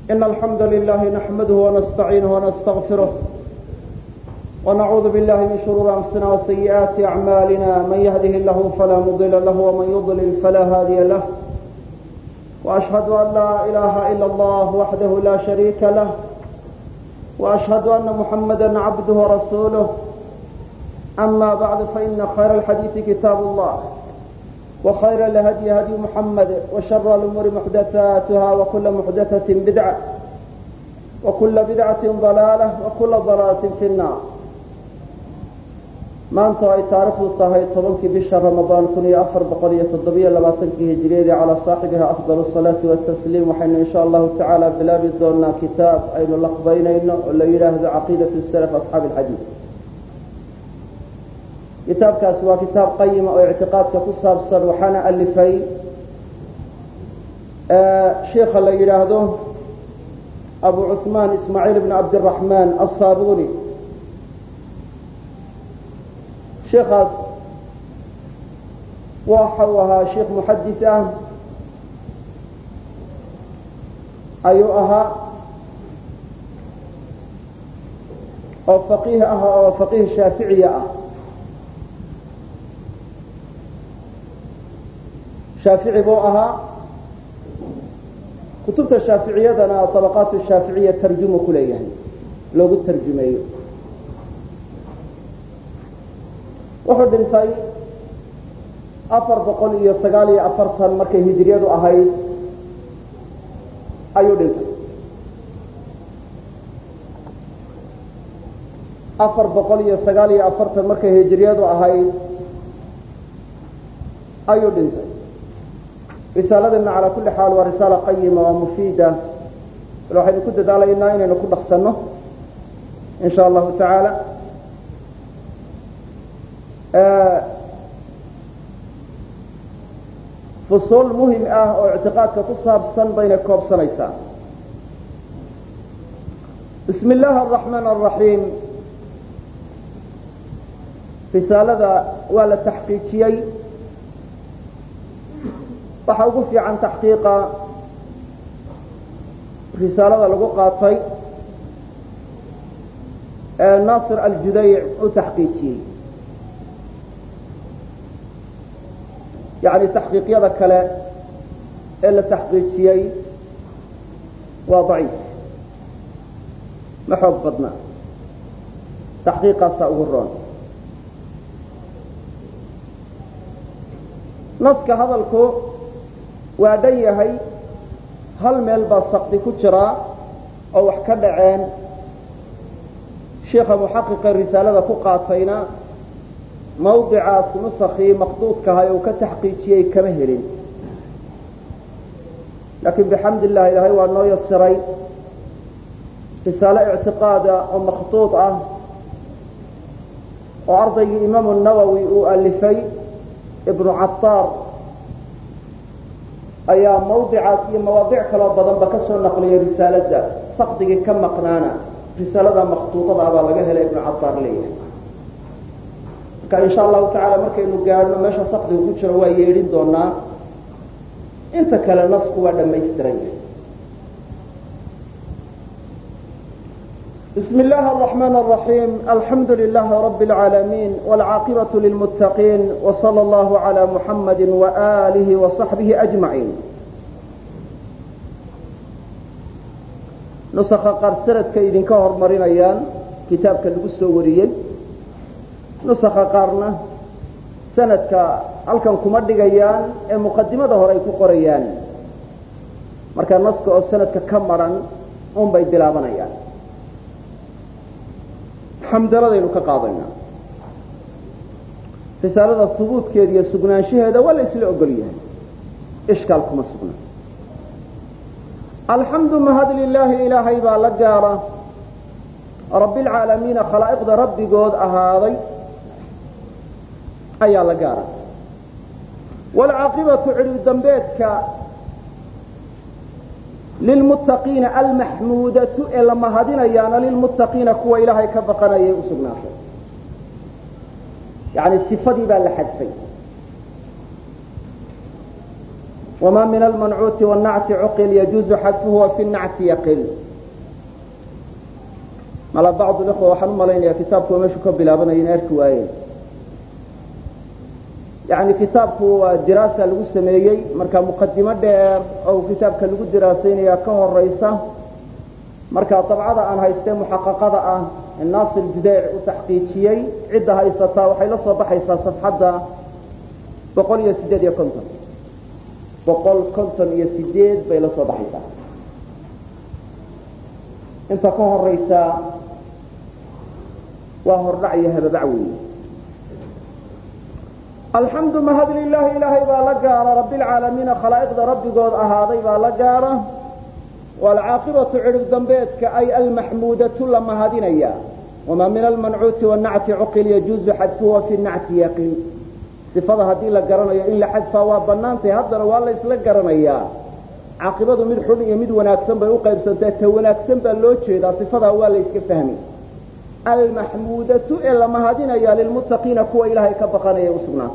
إن الحمد لله نحمده ونستعينه ونستغفره ونعوذ بالله من شرور أنفسنا وسيئات أعمالنا من يهده الله فلا مضل له ومن يضلل فلا هادي له وأشهد أن لا إله إلا الله وحده لا شريك له وأشهد أن محمدا عبده ورسوله أما بعد فإن خير الحديث كتاب الله وخير الهدي هدي محمد وشر الأمور محدثاتها وكل محدثة بدعة وكل بدعة ضلالة وكل ضلالة في النار. maanta ay taariikhdu tahay 10 bisha Ramadaan 1427 hijriyeed ala saaxibiha afdal salati wa tasliim waxaynu insha Allah ta'ala bilaabi doona kitaab aynu laqbaynayno oo la yiraahdo aqeedatu salaf ashab al-hadith. kitaabkaas waa kitaab qayim oo i'tiqaadka ku saabsan waxana alifay sheekh la yiraahdo Abu Uthman Ismail ibn Abd al-Rahman as-Sabuni. شيخاس وحوها شيخ محدثة أيها أو فقيه شافعية شافعي بوءها كتبت الشافعية دنا طبقات الشافعية ترجمة كلية لو قلت ترجمة wuxuu dhintay 449 markay hijriyadu ahayd ayuu dhintay 449 markay hijriyadu ahayd ayuu dhintay. risaaladana ala kulli xaal waa risaala qayima oo mufiida waxaynu ku dadaalaynaa inaynu ku dhaqsanno insha Allah ta'ala فصول مهم واعتقادك كصابسن بين كوبسنيسا. بسم الله الرحمن الرحيم. رسالة ولا تحقيقي وحوقفي عن تحقيق رسالة لقاطي ناصر الجديع وتحقيقي يعني تحقيق يدا كلا إلا تحقيق شيء وضعيف ما حفظنا تحقيق سأغرون نسك هذا الكو وعديه هل ملبا سقطي كترا أو حكد عين شيخ محقق الرسالة فقاطينا موضع نسخي مخطوط كهاي وكتحقيقي كمهرين لكن بحمد الله إلهي وأنه يسري رسالة اعتقادة ومخطوطة وعرضي الإمام النووي وألفي ابن عطار أي مواضيع كلا بضم بكسر نقلية رسالة سقطي كم مقنانا رسالة مخطوطة أبا لقاها لابن عطار ليه إن شاء الله تعالى مركينو gaarno meesha saqdi ugu jiro waa yeerin doonaa inta kale nasku waa dhamaystiran. بسم الله الرحمن الرحيم. الحمد لله رب العالمين والعاقبة للمتقين وصلى الله على محمد وآله وصحبه أجمعين. نسخ قرسرت كيدين كهر مرينيان كتاب كالقصة وريين نسخ قارنا سندك halkan kuma dhigayaan ee muqaddimada hore ay ku qorayaan marka naska oo sanadka ka maran un bay bilaabanayaan xamdaladaynu ka qaadayna risaalada thubuutkeeda iyo sugnaanshaheeda waa la isla ogol yahay ishkaal kuma sugna. alxamdu mahad lillahi ilaahay baa la gaara rabbil caalamiin khalaa'iqda rabbigood ahaaday ayaa la gaara والعاقبة عرض دنبيتك للمتقين المحمودة إلا ما هدنا يعني للمتقين كوا إلهي كبقنا يؤسقنا يعني الصفة دي بقى لحدثين وما من المنعوت والنعت عقل يجوز حذفه وفي النعت يقل على بعض الأخوة وحنم علينا كتابكم مشوا كبلابنا ينارك وايه يعني كتابك دراسة الوسمية مركا مقدمة دير أو كتابك اللي دراسين يا كهر رئيسة مركا طبعا أنا هيستم محققة الناس الجديع وتحقيقية عدة هيستا وحيلا صباح هيستا صفحة بقول يا سيداد يا كنتم بقول كنتم يا سيداد بيلا صباح هيستا انت كهر رئيسة وهو الرعي هذا دعوي الحمد مهد لله إلهي بالقارة رب العالمين خلائق ربي قد أهاضي بالقارة والعاقبة عرف ذنبيتك أي المحمودة لما هدين إياه وما من المنعوت والنعت عقل يجوز حذفه في النعت يقل صفة هدين لقرنا إلا حذفه وبنانتي هذا والله يسلقرنا إياه عاقبة مد حلية مد وناكسن بيوقع بسنتين وناكسن باللوتشي إذا صفة والله يسكفهمي المحمودة إلا ما هدين إياه للمتقين كوى إلهي كبقنا يوسقنا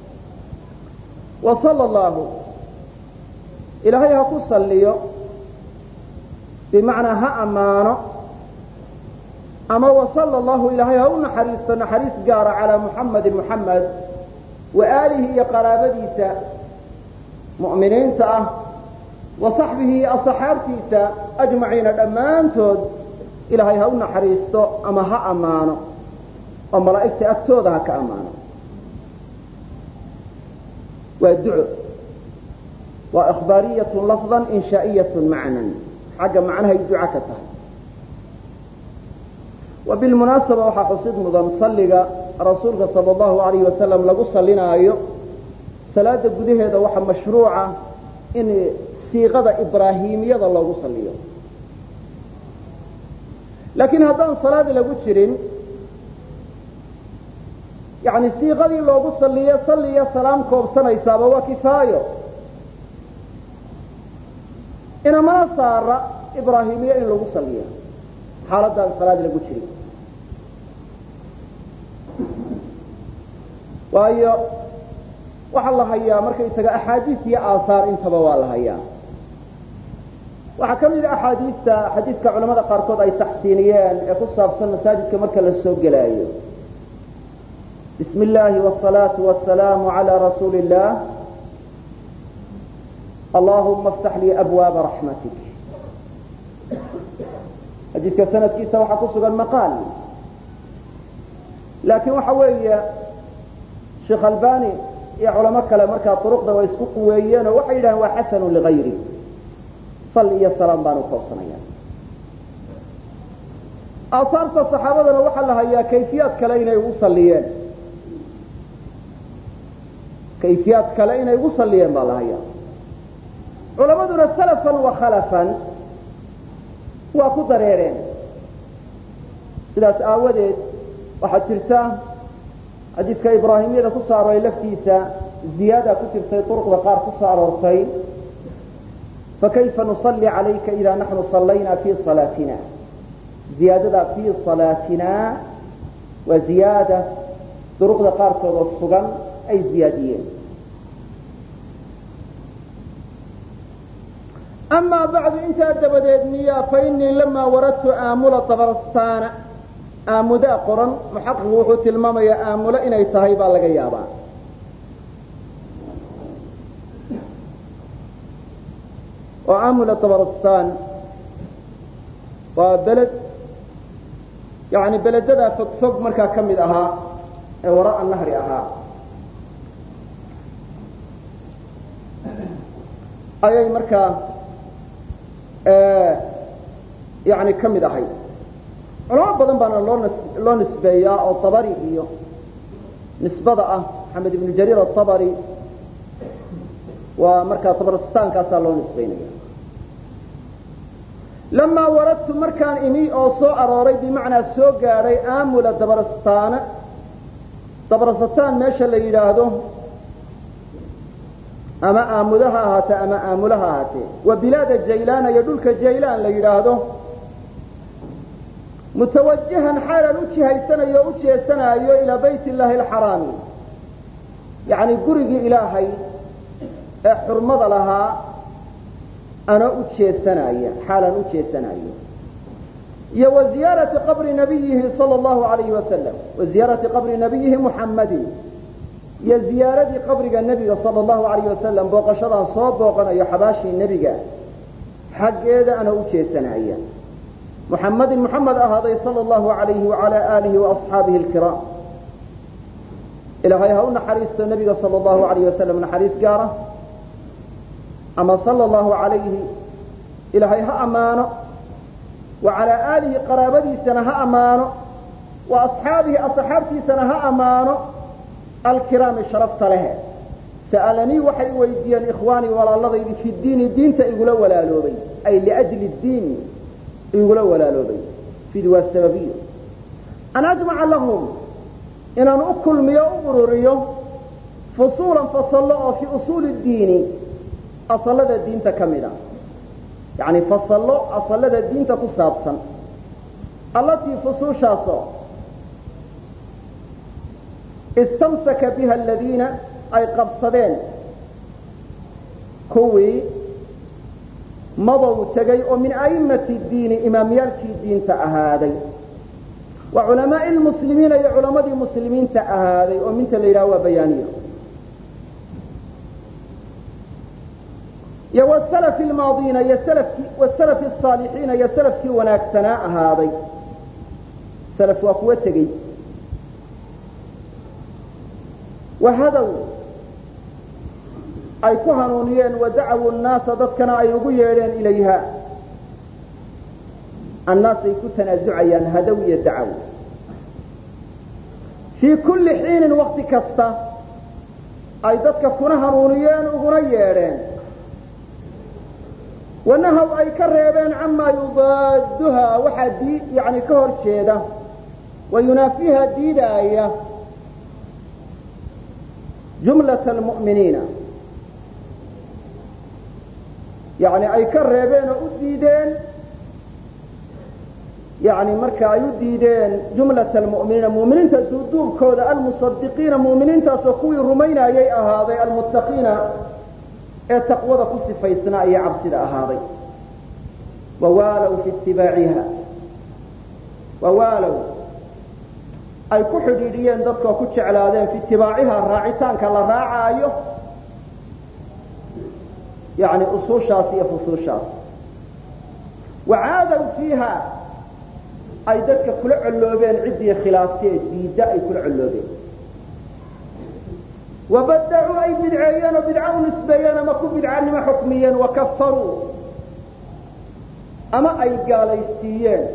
وصلى الله إلهي هكو صليه بمعنى ها أمانه أما وصلى الله إلهي هو نحريس قار على محمد وآله يقرابديسا مؤمنين تأه وصحبه أصحابتيسا أجمعين الأمان تود إلهي هو نحريسته أما ها أمانه وملائكة أكتودها كأمانه والدعاء وإخبارية لفظا إنشائية معنى حاجة معناها الدعاء كتاه وبالمناسبة وحقصد مضان صلق رسولك صلى الله عليه وسلم لقو صلينا أيو صلاة قده هذا وحا مشروعة إن صيغة إبراهيمية لقو صليه لكن هذا صلاة لقو تشرين يعني صيغة لقو صليه سلام كوبسنا يسابه وكفايه إنما صار إبراهيمية إن لو صليها حالة الصلاة اللي قلت شريك وهي وحالله هيا مركز يساق أحاديث هي آثار انتبوا الله هيا وحكم لي حديث كعلماء قاركود أي تحسينيان يقصها في المساجد كمركز السوق جلايه بسم الله والصلاة والسلام على رسول الله اللهم افتح لي أبواب رحمتك حديث كسنة كيسا وحقصق المقال لكن وحوية شيخ الباني يا علماء كلامركا طرق ده ويسكوك ويانا وحيدا وحسن لغيري صلي السلام بانو قوصنا أثارت الصحابة وحلها هي كيفيات كلينا يوصليين كيفيات كلينا يوصليين بالله هي علماء سلفا وخلفا وكدريرين سلاس آوديد وحجرتا حديث كإبراهيمية كسارة لفتيسا زيادة كتبتي طرق وقار كسارة فكيف نصلي عليك إذا نحن صلينا في صلاتنا زيادة في صلاتنا وزيادة طرق وقار كالصغن أي زياديين أما بعد انت أدبدت نية فإني لما وردت آمل طبرستان آمدا قرن محقق وحوت الماما يا آمل إن يتهيب على قيابا وآمل طبرستان وبلد يعني بلد ذا فوق مركا كمد أها وراء النهر أها أي مركا يعني كم دحي علماء بدن بان لو نسبيا او طبري iyo nisbada محمد بن جرير الطبري ومركا طبرستان كاسا لو نسبينيا لما وردت مركان إمي أو سو أروري بمعنى سو قاري آمولة دبرستان ماشا اللي يلاهدو أما آمولها هاتي أما آمولها هاتي وبلاد الجيلان يدولك الجيلان اللي يلاهدو متوجها حالا أتشهي سنة إلى بيت الله الحرام يعني قرق إلهي xurmada lahaa ana u jeesanaya xaalan u jeesanayo iyo waziyaarati qabri nabiyihi sallallahu alayhi wasallam waziyaarati qabri nabiyihi muhammadin iyo ziyaaradii qabriga nabiga sallallahu alayhi wasallam booqashadan soo booqanayo xabaashii nabiga xaggeeda ana u jeesanaya muhammadin muhammad ahaaday sallallahu alayhi wa ala alihi wa ashabihi alkiram ilaahay ha u naxariisto nabiga sallallahu alayhi wasallam naxariis gaara ama sallallahu alayhi ilaahay ha amaano وعلى آله قرابتي سنها أمانه وأصحابه أصحابتي سنها أمانه الكرام الشرفت له سألني وحي ويديا إخواني ولا الله في الدين تقولوا ولا لوبي أي لأجل الدين يقولوا ولا لوبي في دواء السببية أنا أجمع لهم إن أنا أكل مياه أبروريو فصولا فصلوا في أصول الدين أصل الدين تكملا يعني فصلوا أصل الدين تكسابسا التي فصوشاسا استمسك بها الذين أي قبصدين كوي مضوا تجيء من أئمة الدين إمام يلكي الدين تأهادي وعلماء المسلمين يا علماء المسلمين تأهادي ومن تليرا وبيانيه يا والسلف الماضين يا سلف والسلف الصالحين يا سلف في وناكسنا هذا سلف وقوتي وهذا أي كهنونيين ودعوا الناس ضدكنا أي يغيرين إليها الناس يكون تنازعيا هدوية دعوا في كل حين وقت كسته أي ضدك كهنونيين وغيرين ونهوا أي كرهبين عما يضادها وحدي يعني كهر شيدة وينافيها ديداية جملة المؤمنين يعني أي كرهبين أديدين يعني مركا يديدين جملة المؤمنين مؤمنين تدودوب كودا المصدقين مؤمنين تسكوي رمينا يا هذا المتقين التقوى كل فيسنا يا عبسنا هذا ووالوا في اتباعها ووالوا أي كحديديا ضدك وكتش على ذلك في اتباعها راعتان كلا راعايه يعني أصول شاسية فصول شاس وعادوا فيها أي ضدك كل علوبين عدي خلافية ديداء كل علوبين وبدعوا أي بدعيان وبدعوا نسبيان ما كن بدعان ما حكميا وكفروا أما أي قاليستيين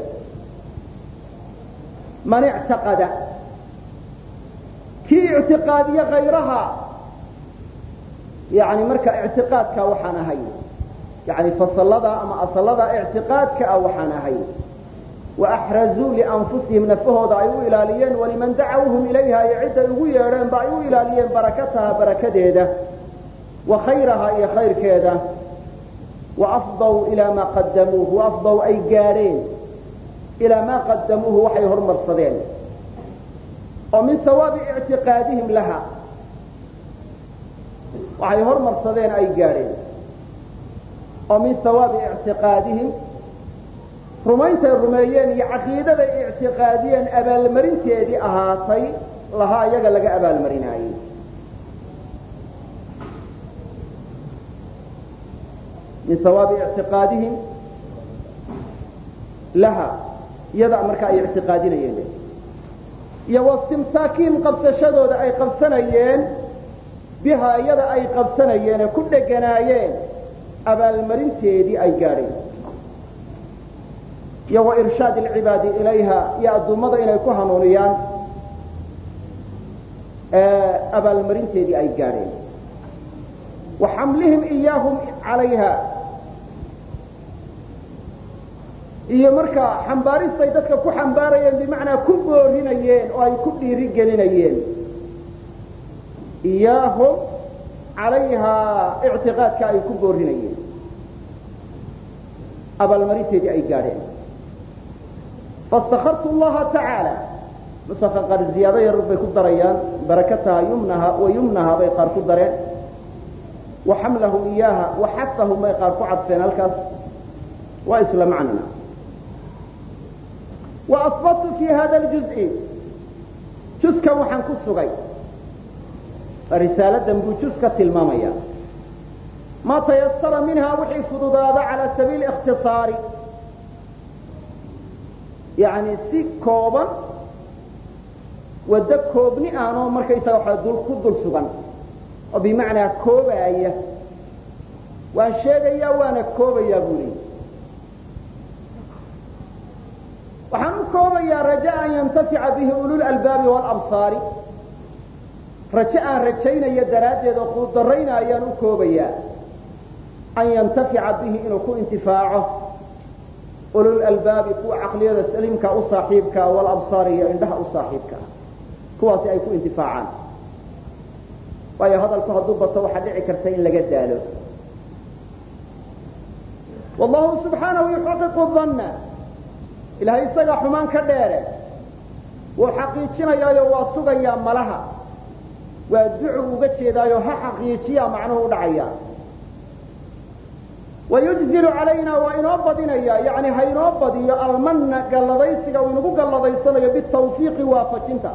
من اعتقد كي اعتقادية غيرها يعني مركا اعتقادك وحانا هاي يعني فصلدا أما أصلدا اعتقادك وحانا هاي وأحرزوا لأنفسهم نفه ضعيوا إلاليين ولمن دعوهم إليها يعد الغيرين ضعيوا إلاليين بركتها بركة ديدة وخيرها هي خير كيدة وأفضوا إلى ما قدموه وأفضوا أي جارين إلى ما قدموه وحي هرم الصدين ومن ثواب اعتقادهم لها وحي هرم الصدين أي جارين ومن ثواب اعتقادهم رميت الرميين عقيدة اعتقاديا أبا المرين تيدي أهاتي لها يقلق أبا المرين هاي من ثواب اعتقادهم لها يضع مركا اعتقادين يلي يوستمساكين قبس شدود أي قبسنيين بها يضع أي قبسنيين كل جنايين أبا المرين تيدي أي قارين يو إرشاد العباد إليها يأدو مضى إلى كهنونيان أبا المرين تيدي أي قارين وحملهم إياهم عليها إيا مركا حنبارين سيدتك كو حنباريين بمعنى كبورينيين أو أي كبري رجالينيين إياهم عليها اعتقاد كأي كبورينيين أبا المرين تيدي أي قارين فاستخرت الله تعالى مسخر قد الزيادة يا رب يكون دريان بركتها يمنها ويمنها بيقار كدرين وحمله إياها وحثه ما يقارك عطفين الكاس وإسلام عننا. وأثبت في هذا الجزء جزء وحن كسغي رسالة دنبو جزء تلمامية ما تيسر منها وحي فضوضا على سبيل اختصار يعني سي كوبا ودك كوبني آنو مركي سوحا دول كدول سغن وبمعنى كوبا أيه وان شيغيا وانا كوبا يا بولي وحن كوبا يا رجاء أن ينتفع به أولو الألباب والأبصار رجاء رجينا يدرات يدخل ضرينا أيان كوبا يا أن ينتفع به إنه كو انتفاعه أولو الألباب كو عقلية سليمك أو صاحبك والأبصار عندها أو صاحبك كواسي أي كو انتفاعا وهي هذا الكهضوبة وحد عكرتين لقداله والله سبحانه يحقق الظن إلهي صيغ حمان كديره وحقيقنا يا يواسوغا يا ملها وادعو وجهدا يا حقيقيا معناه دعيا ويجزل علينا وإن أبدنا يعني هين أبدي المن قلديسك وإنه قلديسنا بالتوفيق وافجنتا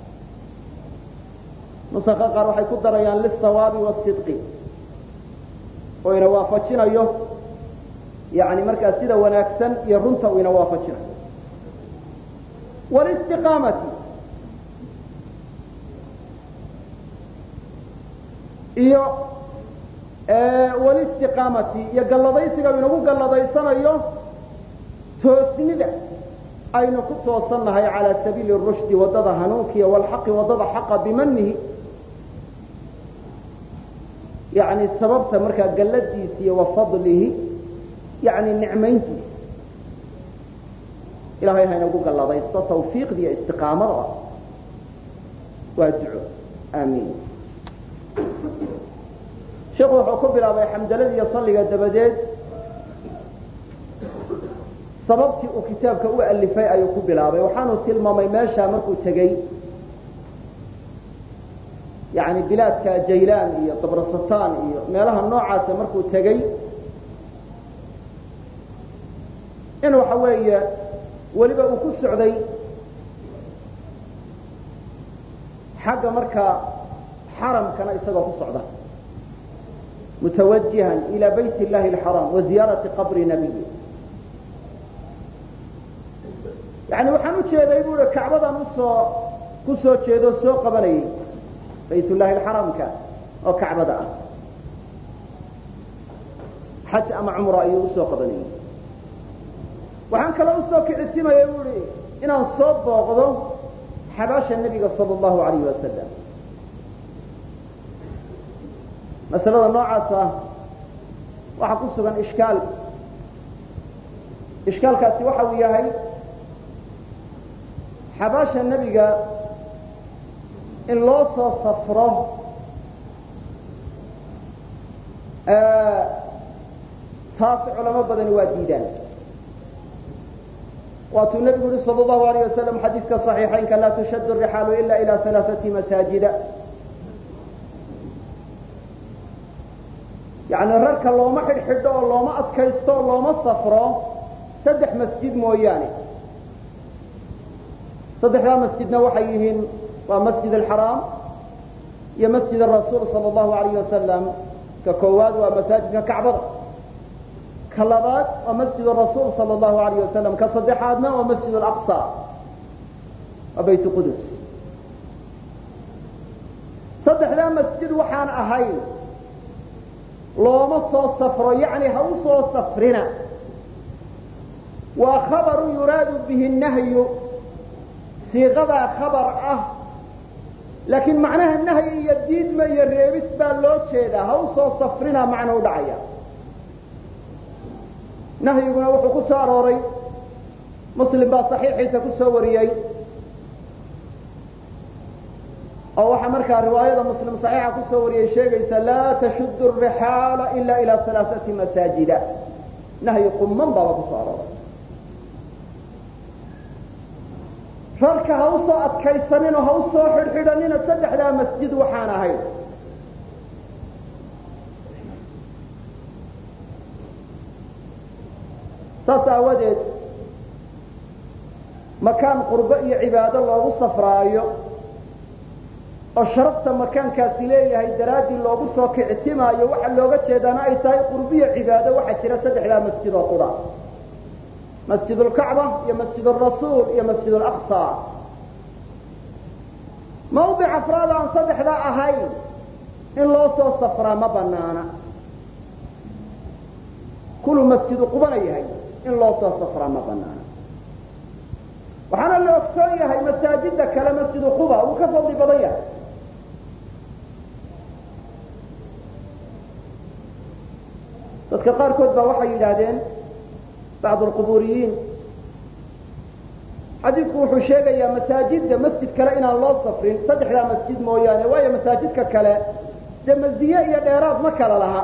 نسخة قالوا حيكون دريان للصواب والصدق وإن وافجنا يعني مركز سيدة وناكسن يرنت وإن وافجنا والاستقامة والاستقامة يقلديسك وإنه قلديسنا توسنده أين كنت وصلناها على سبيل الرشد وضد هنوكي والحق وضد حق بمنه يعني السبب تمرك قلديسي وفضله يعني النعمينتي إلهي هاي نقول الله ضيستا توفيق دي استقامة وادعو آمين شيخو حكم بالله حمد الذي يصلي قد بديد sababtii uu kitaabka u alifay ayuu ku bilaabay waxaanu tilmaamay meesha markuu tagay yaani bilaadka Jaylaan iyo Tabrasatan iyo meelaha noocaas markuu tagay inuu waxa weeye waliba uu ku socday xagga marka xaramkana isagoo ku socda mutawajjihan ila bayt Allahi al-haram wa ziyarati qabri nabiyyi يعني وحنو جيدا يقول كعبة نصو كسو جيدو سو قبلي بيت الله الحرام كان أو كعبة حج أما عمره أيه سو قبلي وحن كلا سو كعتما يقول إن الصوب وغضو حباش النبي صلى الله عليه وسلم مثلا النوعة وحقصوا عن إشكال كاسي وحوية هاي حباشا النبي إن لوصى صفره تاسع علماء بدن واديدان واتو النبي صلى الله عليه وسلم حديث كصحيحين لا تشد الرحال إلا إلى 3 مساجد يعني الررك الله ما حده الله ما أتكيسته الله ما صفره 3 مسجد موياني صدحنا مسجدنا وحيهن ومسجد الحرام يا مسجد الرسول صلى الله عليه وسلم ككواد ومساجد ككعبة كلابات ومسجد الرسول صلى الله عليه وسلم كصدحاتنا ومسجد الأقصى وبيت قدس صدحنا مسجد وحان أهين لو مصو السفر يعني هوصو سفرنا وخبر يراد به النهي صيغة خبر لكن معناها النهي يديد ما يريبس باللوت شيدا هوصو صفرنا معنى ودعيا نهي يقول وحو كساروري مسلم با صحيح حيث كسوريي او وحا مركا رواية مسلم صحيحة كسوريي شيء لا تشد الرحال إلا إلى 3 مساجد نهي قمم با كساروري فرك هوصو أتكيسنين وهوصو حرحدنين 3 مسجد وحانا هاي saas aawadeed makaan qurbo iyo cibaado loogu safraayo oo sharafta makaankaasi leeyahay daraaddii loogu soo kictimaayo waxa looga jeedaana ay tahay qurbiyo cibaado waxaa jira saddexdaa masjid oo qura masjid ulkacba iyo masjid alrasuul iyo masjid alaqsa mawdic afraad aan saddexdaa ahayn in loo soo safraa ma banaana kuluu masjidu qubana yahay in loo soo safraa ma banaana waxaana la ogsoon yahay masaajida kale masjidu quba uu ka fadli badan yahay dadka qaarkood baa waxay yidhaahdeen bacd alquburiyiin xadiidku wuxuu sheegayaa masaajidda masjid kale inaan loo safrin saddexdaa masjid mooyaane waayo masaajidka kale dee masdiye iyo dheeraad ma kala laha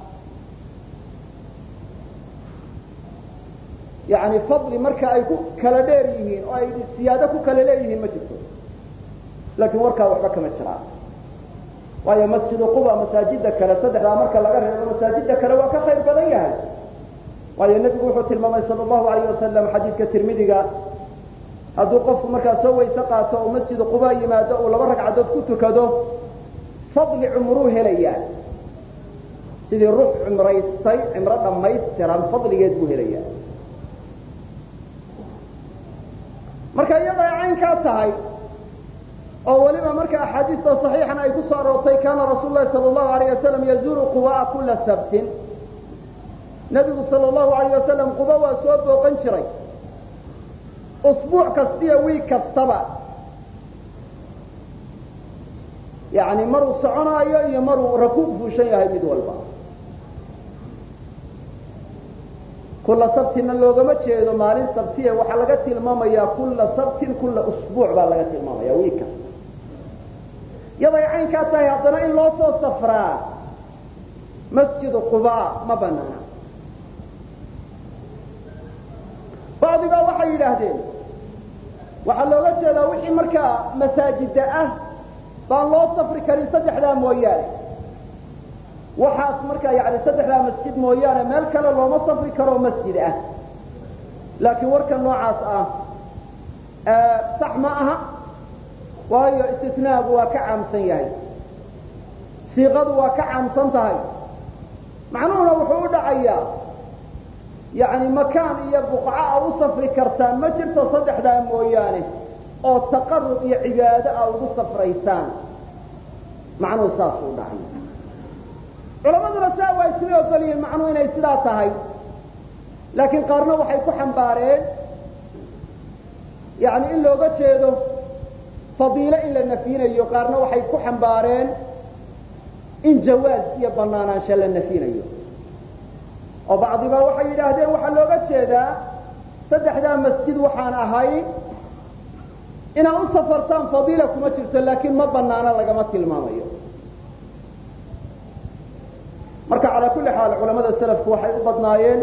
yani fadli marka ay ku kala dheer yihiin oo ay siyaado ku kala leeyihiin ma jirto laakiin warkaa waxba kama jiraan waayo masjidu quba masaajida kale saddexdaa marka laga reebo masaajida kale waa ka khayr badan yahay waayo nebigu wuxuu tilmaamay sal allahu alayh wasalam xadiidka tirmidiga hadduu qofku markaa soo wayse qaato oo masjidu quba yimaado uu 2 ragcadood ku tukado fadli cumruu helayaa sidii ruux cumraystay cimro dhammaystiran fadligeed buu helayaa marka iyadoo caynkaa tahay oo waliba marka axaadiista saxiixan ay ku soo aroortay kaana rasuul lahi sal allahu alayh wasalam yazuuru quba kula sabtin nabigu sal allahu alayh wasalam quba waa soo booqan jiray usbuuc kastiyo wiig kastaba yani maruu soconaayo iyo maruu rakuub fuushan yahay mid walba kula sabtina loogama jeedo maalin sabtiye waxaa laga tilmaamayaa kula sabtin kula usbuuc baa laga tilmaamaya wiig kasta yaday caynkaa tahay haddana in loo soo safraa masjidu quba ma banaana bacdigaa waxay yidhaahdeen waxaa looga jeedaa wixii markaa masaajida ah baan loo safri karin saddexdaa mooyaane waxaas markaa yani saddexdaa masjid mooyaane meel kale looma safri karo masjid ah laakiin warka noocaas ah sax ma aha waayo istisnaagu waa ka caamsan yahay siiqadu waa ka caamsan tahay macnuhuna wuxuu u dhacayaa yani makaan iyo buqca a u safri kartaan ma jirto saddexdaa mooyaane oo taqarub iyo cibaado a ugu safraysaan macnuhu saasuu u dhacaya culamaduna saa waa isla ogol yihiin macnuhu inay sidaa tahay laakiin qaarna waxay ku xambaareen yani in looga jeedo fadiilo in la nafyinayo qaarna waxay ku xambaareen in jawaaz iyo banaanaansho la nafyinayo oo bacdiba waxay yidhaahdeen waxaa looga jeedaa saddexdaa masjid waxaan ahay inaad u safartaan fadiila kuma jirto laakiin ma banaano lagama tilmaamayo marka calaa kulli xaal culamada salafku waxay u badnaayeen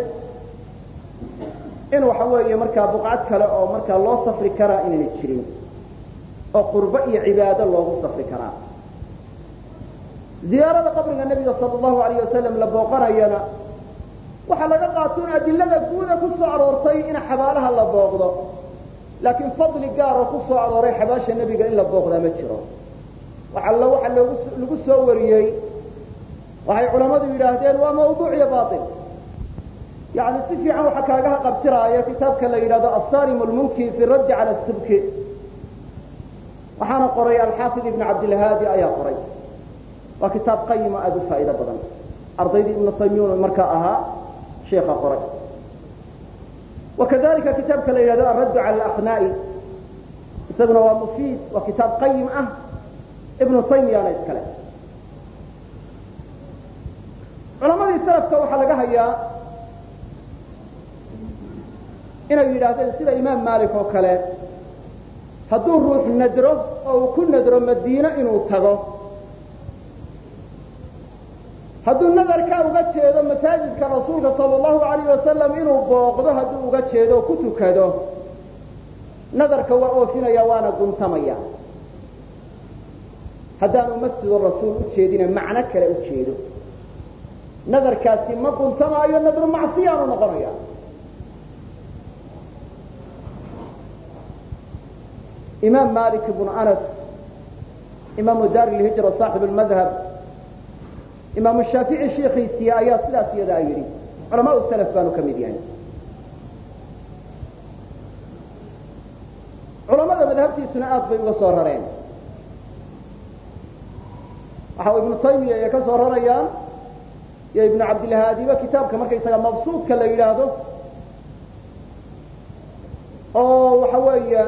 in waxa weeye markaa buqcad kale oo markaa loo safri karaa inayna jirin oo qurbo iyo cibaado loogu safri karaa ziyaarada qabriga nebiga sal allahu alayh wasalam la booqanayana waxaa laga qaatoon adilada guuda ku soo aroortay in xabaalaha la booqdo laakiin fadli gaaroo ku soo arooray xabaasha nebiga in la booqdaa ma jiro waxa lagu soo wariyey waxay culammadu yidhaahdeen waa mawduuc iyo baail yani si fiican waxa kaagaha qabtiraaya kitaabka la yidhahdo asarim lmunki fi raddi cala subki waxaana qoray alxaafid ibn cabdilhaadi ayaa qoray waa kitaab qayimo aada u faa'iido badan ardaydii ibnu taymiyun markaa ahaa sheekha qoray wakadalika kitaabka la yidhahdo alraddu cala alaqnaa'i isaguna waa mufiid waa kitaab qayim ah ibnu taymiyana iskale culamadii salafka waxaa laga hayaa inay yidhaahdeen sida imaam malik oo kale hadduu ruux nadro oo uu ku nadro madiine inuu tago hadduu nadarkaa uga jeedo masaajidka rasuulka sala allahu alayh wasalam inuu booqdo hadduu uga jeedo oo ku tukado nadarka waa oofinaya waana guntamaya haddaanu masjidu rasuul u jeedina macno kale u jeedo nadarkaasi ma guntamaayo nadru macsiyaanu noqonaya imaam malik ibn anas imaamu daar ilhijra saaxib almadhab imaamu shaafici sheekhiisii ayaa sidaas iyadaa yidhi culamaa salaf baanu ka mid yahay culamada madhabtiisuna aad bay uga soo rareen waxa ibnu taymiya ay ka soo rarayaan iyo ibnu cabdilhaadiba kitaabka markaysaga mabsuudka la yidhaahdo oo waxa weeye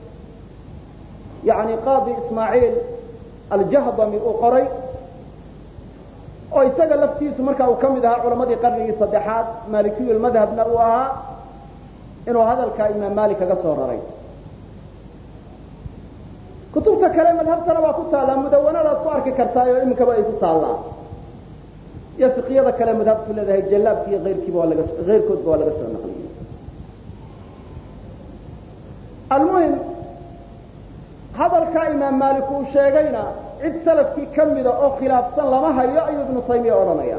yani qaadi ismaaciil aljahdami uu qoray oo isaga laftiisu marka uu ka mid ahaa culamadii qarnigii saddexaad maalikiyu lmadhabna uu ahaa inuu hadalka imaam maalik kaga soo raray kutubta kale madhabtana waa ku taallaa mudawanadaad ku arki kartaa oo iminkaba ay ku taallaa iyo fiqyada kale madhabtu leedahay jallaabki iyo keyrkoodba waa laga soo naqliyey almuhim hadalka imaam maalik uu sheegayna cid salafkii ka mida oo khilaafsan lama hayo ayuu ibnu taymiya odhanaya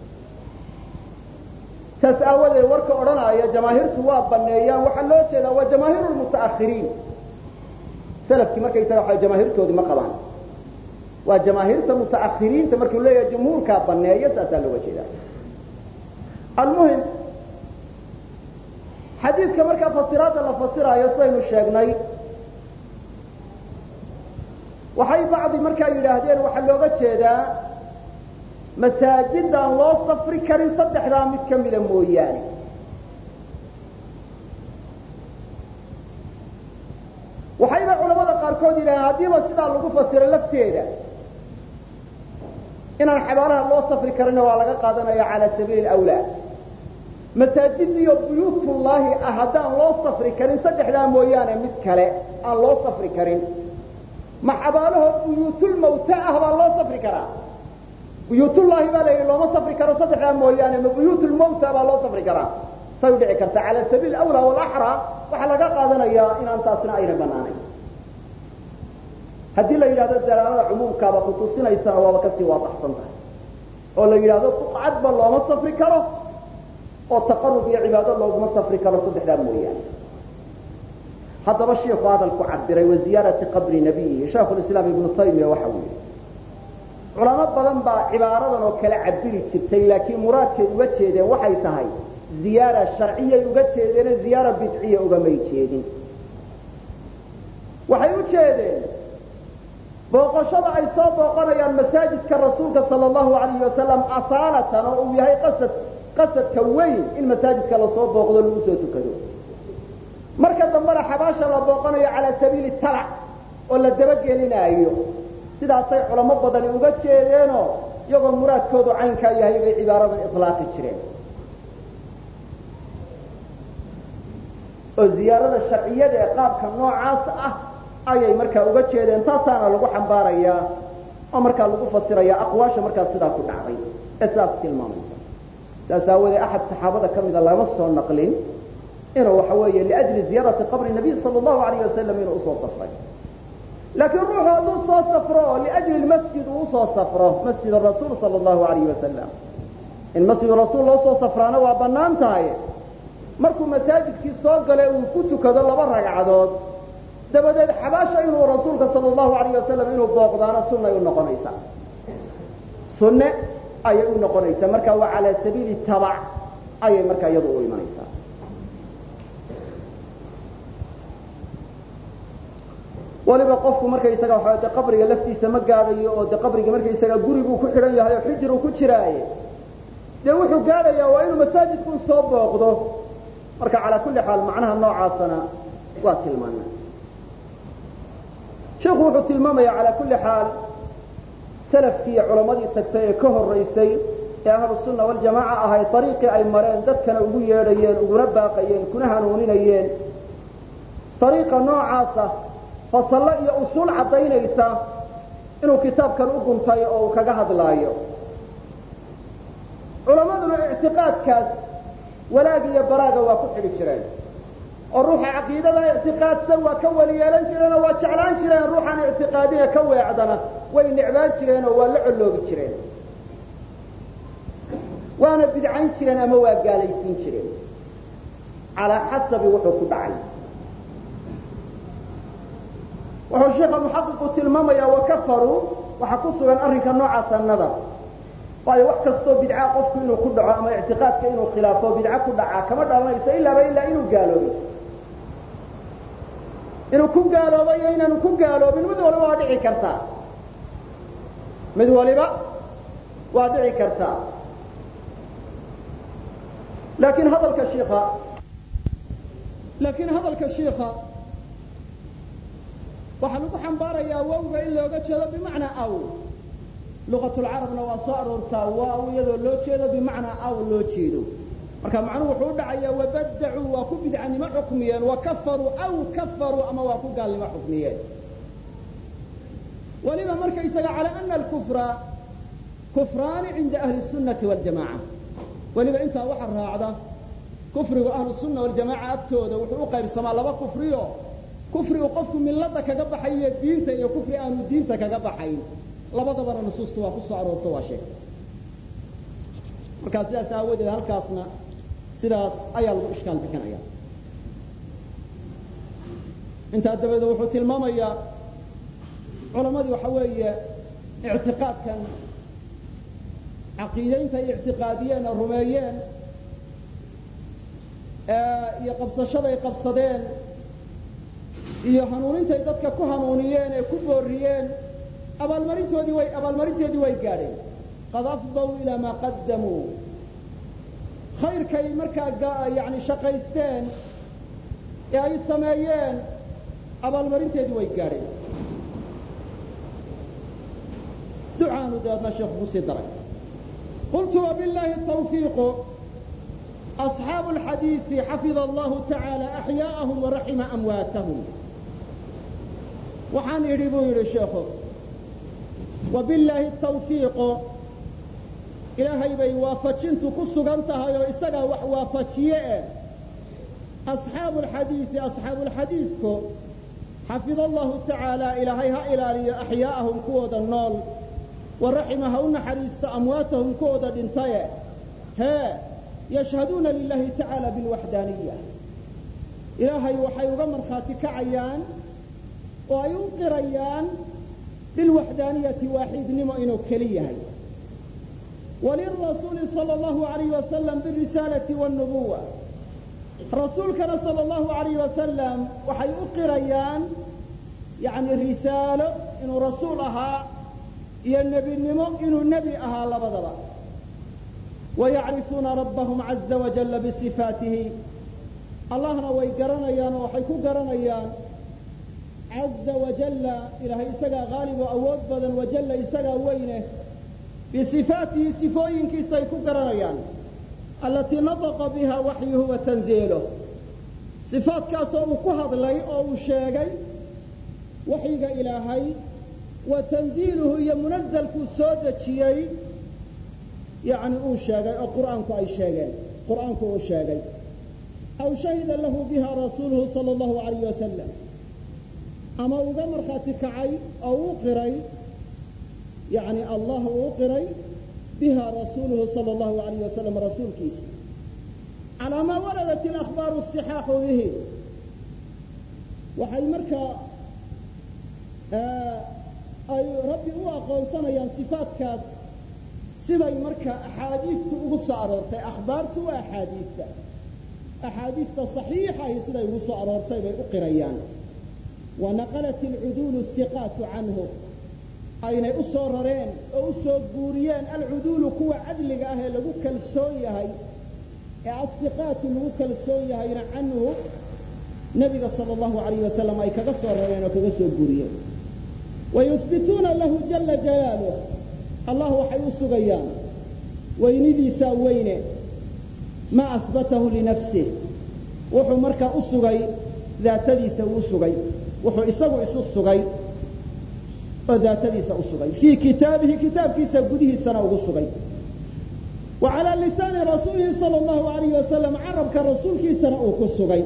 saas aawadeed warka odhanaya jamaahiirtu waa baneeyaan waxaa loo jeedaa waa jamaahiir lmutaakhiriin salafkii markaysaga waxa jamaahiirtoodii ma qabaan waa jamaahiirta mutaakhiriinta markuu leeyahay jumhuurkaa baneeya saasaa looga jeedaa almuhim xadiidka markaa fasiraadda la fasiraayo sidaynu sheegnay waxay bacdi markaa yidhaahdeen waxaa looga jeedaa masaajidaan loo safri karin saddexdaa mid ka mida mooyaane waxayna culamada qaarkood yidhahdeen haddiiba sidaa lagu fasiro lafteeda inaan xabaalaha loo safri karinna waa laga qaadanaya cala sabiili awlaa masaajid iyo buyuutullaahi ah haddaan loo safri karin saddexdaa mooyaane mid kale aan loo safri karin ma xabaalaho buyuutulmawta ah baa loo safri karaa buyuutullaahi baa la yidhi looma safri karo saddexdaa mooyaane ma buyuutulmawta baa loo safri karaa say u dhici karta cala sabiil awlaa walaxraa waxaa laga qaadanayaa inaan taasina ayna banaanayn haddii la yidhahdo dalaalada cumuumkaaba kutusinaysana waaba kasii waadaxsan tahay oo la yidhahdo buqcadba looma safri karo oo taqarub iyo cibaado looguma safri karo saddexdaa mooyaane haddaba sheikhu hadalku cabiray waziyaarati qabri nabiyihi shaekhulislaam ibnu taymiya waxa uu yihi culamo badan baa cibaaradan oo kale cabiri jirtay laakiin muraadkay uga jeedeen waxay tahay ziyaara sharciyay uga jeedeene ziyaara bidciya ugamay jeedin waxay u jeedeen booqashada ay soo booqanayaan masaajidka rasuulka sala allahu alayhi wasalam asaalatan oo uu yahay qasadka weyn in masaajidka lasoo booqdo lagu soo tukado marka dambena xabaasha la booqanayo calaa sabiili talac oo la dabagelinaayo sidaasay culamo badani uga jeedeenoo iyagoo muraadkoodu caynkaa yahay bay cibaaradan ilaaqi jireen oo ziyaarada sharciyada ee qaabka noocaas ah ayay markaa uga jeedeen taasaana lagu xambaarayaa oo markaa lagu fasiraya aqwaasha markaa sidaa ku dhacday ee sidaas tilmaamaysa saas aawadee axad saxaabada ka mida lama soo naqlin inuu waxa weeye liajli ziyaarati qabri nabiy sala allahu alayh wasalam inuu usoo safray laakiin ruuxu hadduu soo safro oo liajli lmasjid uu usoo safro masjid rasuul sala allahu alayh wasalam in masjid rasuul loo soo safraana waa banaan tahay markuu masaajidkii soo gale uu ku tukado 2 ragcadood dabadeed xabaasha inuu rasuulka sala allahu alayh wasalam inuu booqdaana sunnay u noqonaysaa sunne ayay u noqonaysaa marka waa calaa sabiili tabac ayay markaa iyadu u imanaysaa waliba qofku markaysaga waxa de qabriga laftiisa ma gaadhayo oo de qabriga markaysaga guriguu ku xidhan yahay oo xijir uu ku jiraaye dee wuxuu gaadhayaa waa inuu masaajidku soo booqdo marka calaa kulli xaal macnaha noocaasana waa tilmaana sheekhu wuxuu tilmaamaya calaa kulli xaal salafkii iyo culammadii tagtay ee ka horaysay ee ahlu sunna waljamaaca ahay ariiqii ay mareen dadkana ugu yeedhayeen uguna baaqayeen kuna hanuuninayeen ariiqa noocaasa fasallo iyo usuul caddaynaysa inuu kitaabkan u guntay oo uu kaga hadlaayo culammaduna ictiqaadkaas walaag iyo baraaga waa ku xidhi jireen oo ruuxa caqiidada ictiqaadsan waa ka weli yeelan jireen oo waa jeclaan jireen ruuxaan ictiqaadina ka weecdana way necbaan jireen oo waa la colloobi jireen waana bidcayn jireen ama waa gaalaysiin jireen calaa xasabi wuxuu ku dhacay wuxuu sheekha muxaqiqu tilmaamaya wakafaruu waxa ku sugan arrinka noocaasa nadar waayo wax kastoo bidca qofku inuu ku dhaco ama ictiqaadka inuu khilaafo bidca ku dhacaa kama dhalanayso ilaa inuu gaaloobo inuu ku gaaloobo iyo inaanu ku gaaloobin mid waliba waa dhici kartaa mid waliba waa dhici kartaa laakiin hadalka shiikha waxaa lagu xambaarayaa wawga in looga jeedo bimacnaa aw luqatulcarabna waa soo aroortaa waaw iyadoo loo jeedo bimacnaa aw loo jeedo marka macnuhu wuxuu u dhacayaa wabadacuu waa ku bidcanimo xukmiyeen wakafaruu aw kafaruu ama waa ku gaalnimo xukmiyeen waliba markaysaga calaa ana alkufra kufraani cinda ahli sunnati waljamaca waliba intaa waxa raacda kufrigu ahlu sunna waljamaca agtooda wuxuu u qaybsamaa laba kufriyo kufri uu qofku millada kaga baxayo diinta iyo kufri aanu diinta kaga baxayn labadabana nusuustu waa ku soo aroorto waa sheegtay markaa sidaas aawadeed halkaasna sidaas ayaa lagu ishkaal bixinaya intaa dabadeed wuxuu tilmaamayaa culamadii waxa weeye ictiqaadkan caqiidaynta ay ictiqaadiyeen oo rumeeyeen iyo qabsashaday qabsadeen iyo hanuunintay dadka ku hanuuniyeen ee ku booriyeen abaalmarinteedii way gaadheen qad afdaw ilaa maa qaddamuu khayrkay markaa yani shaqaysteen ee ay sameeyeen abaalmarinteedii way gaadheen ducaanu dabeedna sheekhu kusii daray qultu wabillahi tawfiiqu أصحاب الحديث حفظ الله تعالى أحياءهم ورحم أمواتهم وحان يريبوا يري شيخه وبالله التوفيق إلهي بي وافتشنت كسوغانتها يو إساقا وحوافتشيه أصحاب الحديث كو حفظ الله تعالى إلهيها إلهي أحياءهم كودا النول ورحمها ونحريست أمواتهم كودا دنتايا يشهدون لله تعالى بالوحدانية إلهي وحي غمر خاتك عيان وينقريان بالوحدانية واحد نمو كليه وللرسول صلى الله عليه وسلم بالرسالة والنبوة رسول كان صلى الله عليه وسلم وحي أقريان يعني الرسالة إنه رسولها يا النبي النمو إنه النبي أها لبضبا ويعرفون ربهم عز وجل بصفاته اللهنا ويقرنيان وحيكو قرنيان عز وجل إلهي إساقا غالب وأود بدن وجل إساقا وينه بصفاته صفوين كيسايكو قرنيان التي نطق بها وحيه وتنزيله صفات كاسو كهض لي أو شاقي وحيق إلهي وتنزيله هي منزل كسودة شيئي يعني أو شاقي أو قرآنك أي شاقي قرآنك أو شاقي أو شهد له بها رسوله صلى الله عليه وسلم أما أغمر خاتك عي أو قري يعني الله أقري بها رسوله صلى الله عليه وسلم رسول كيس على ما وردت الأخبار الصحاح به وحي مركا أي ربي هو قوصنا ين صفات كاس siday marka axaadiistu ugu soo aroortay akhbaartu waa axaadiista saxiixa ay siday ugu soo aroortay bay u qirayaan wa naqalat al'udul istiqat anhu aynay u soo rareen oo u soo guuriyeen al'udul kuwa adliga ah ee lagu kalsoon yahay ee istiqaatu lagu kalsoon yahay anhu nabiga sallallahu alayhi wasallam ay kaga soo rareen oo kaga soo guuriyeen wa yuthbituna lahu jalla jalaluhu الله وحي سغيان ويندي ساوينه ما اثبته لنفسه وحو marka u sugay daatadiisa uu sugay wuxuu isagu isu sugay oo daatadiisa u sugay fi kitaabkiisa gudihiisana ugu sugay وعلى لسان رسوله صلى الله عليه وسلم عربك رسولkiisana uu ku sugay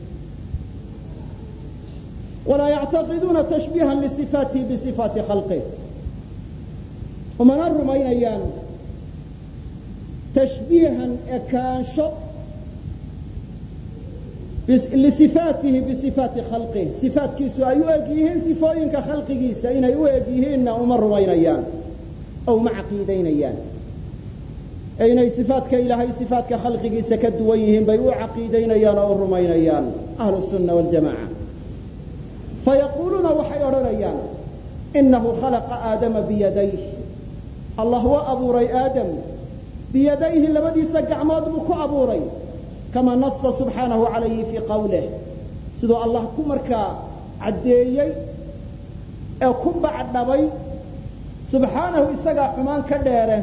ولا يعتقدون تشبيها لصفاته بصفات خلقه ومن الرمينيان تشبيها اكانشو لصفاته بصفات خلقه صفات كيسو أي أجيهن صفوينك خلقه سين أي أجيهن أمر وينيان أو معقيدين أيان أين صفاتك إلهي صفاتك خلقه سكد ويهن بيو عقيدين أيان أو رمين أيان أهل السنة والجماعة فيقولون وحيرون أيان إنه خلق آدم بيديه الله هو أبو ري آدم بيديه لبدي سقع مادمك أبو ري كما نص سبحانه عليه في قوله سيدو الله كمركا عديي أو كبع النبي سبحانه إسقع حمان كديره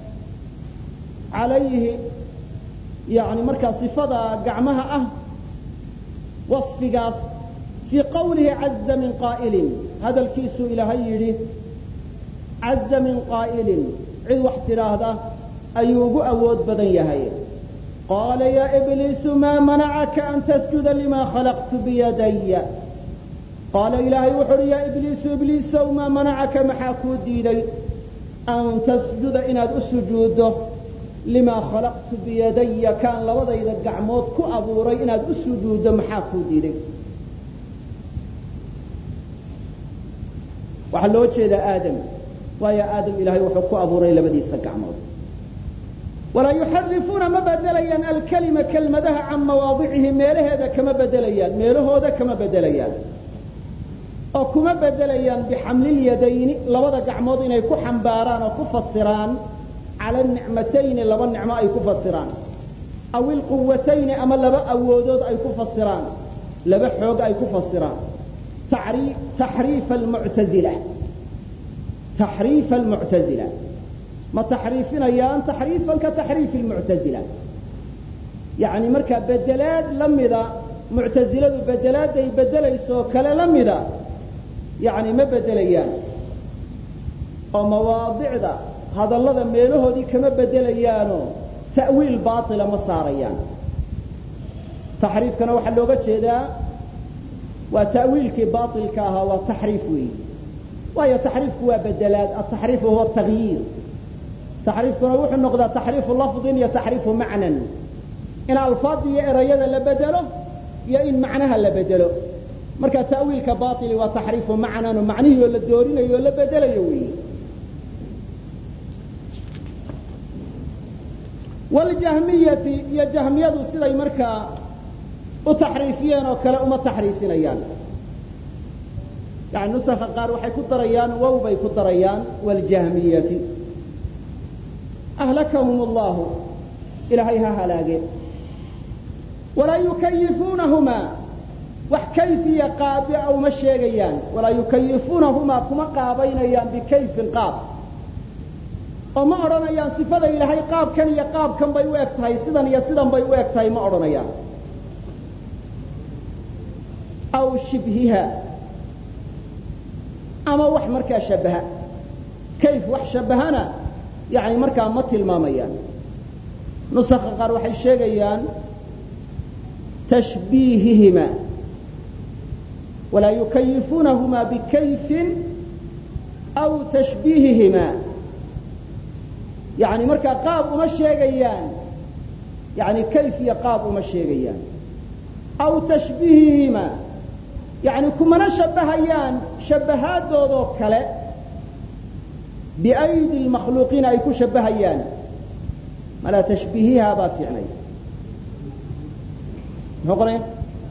عليه يعني مركا صفة قعمها وصف قاس في قوله عز من قائل هذا الكيس إلى هيري عز من قائل عد واحتراه ذا أيوب أود بدن يهي قال يا إبليس ما منعك أن تسجد لما خلقت بيدي قال إلهي وحر يا إبليس وما منعك محاكو ديدي أن تسجد إن السجود لما خلقت بيدي كان لوضع إذا قعموت كو أبوري إن السجود محاكو ديدي وحلو وجه آدم ويا آدم إلهي وحكو أبوري لبدي سقعموت ولا يحرفون ما بدليان الكلمة كلمتها عن مواضعه ميله هذا كما بدليان ميله هذا كما بدليان أو كما بدليان بحمل اليدين لوضع قعموت إن يكو حنباران أو كفصران على النعمتين لبا النعمة أي كفصران أو القوتين أما لبا أودود أي كفصران لبا حوق أي كفصران تحريف المعتزلة ما تحريفنا يان تحريفا كتحريف المعتزلة يعني مركا بدلات لم إذا معتزلة بدلات يبدل يسوك لم إذا يعني ما بدليان أو مواضع ذا هذا الله ميله دي كما بدليانه تأويل باطل مصاريان تحريف كانوا حلوقة شيدا وتأويل باطل كاها وتحريف وهي تحريف هو بدلات التحريف هو التغيير تحريف كنا وحنا نقضى تحريف لفظ يا تحريف معنى إن الفاظ يا إريادة لبدله يا إن معناها لبدله مركا تأويل كباطل وتحريف معنى ومعنيه ولا الدورين ولا بدله يوي والجهمية يا جهمية سيدي مركا وتحريفيان وكلا وما تحريفين يعني نسخ قار وحي كدريان ووبي كدريان والجهمية أهلكهم الله إلهيها هلاقي ولا يكيفونهما وحكيفية قابع أو مشيغيان ولا يكيفونهما كما قابينيان بكيف قاب وما أرنيان صفة إلهي قاب كان يقاب كان بيوكتهي سيدا يسيدا بيوكتهي ما أرنيان أو شبهها أما وح مركا شبهها كيف وح شبهنا يعني مركا مت الماميان نسخ قار وحي شيغيان تشبيههما ولا يكيفونهما بكيف أو تشبيههما يعني مركا قاب وما شيغيان يعني كيف يقاب وما شيغيان أو تشبيههما يعني كما نشبهيان شبهات دودو كلا بأيدي المخلوقين أي كشبهيان ما لا تشبيهها بافعني نقرأ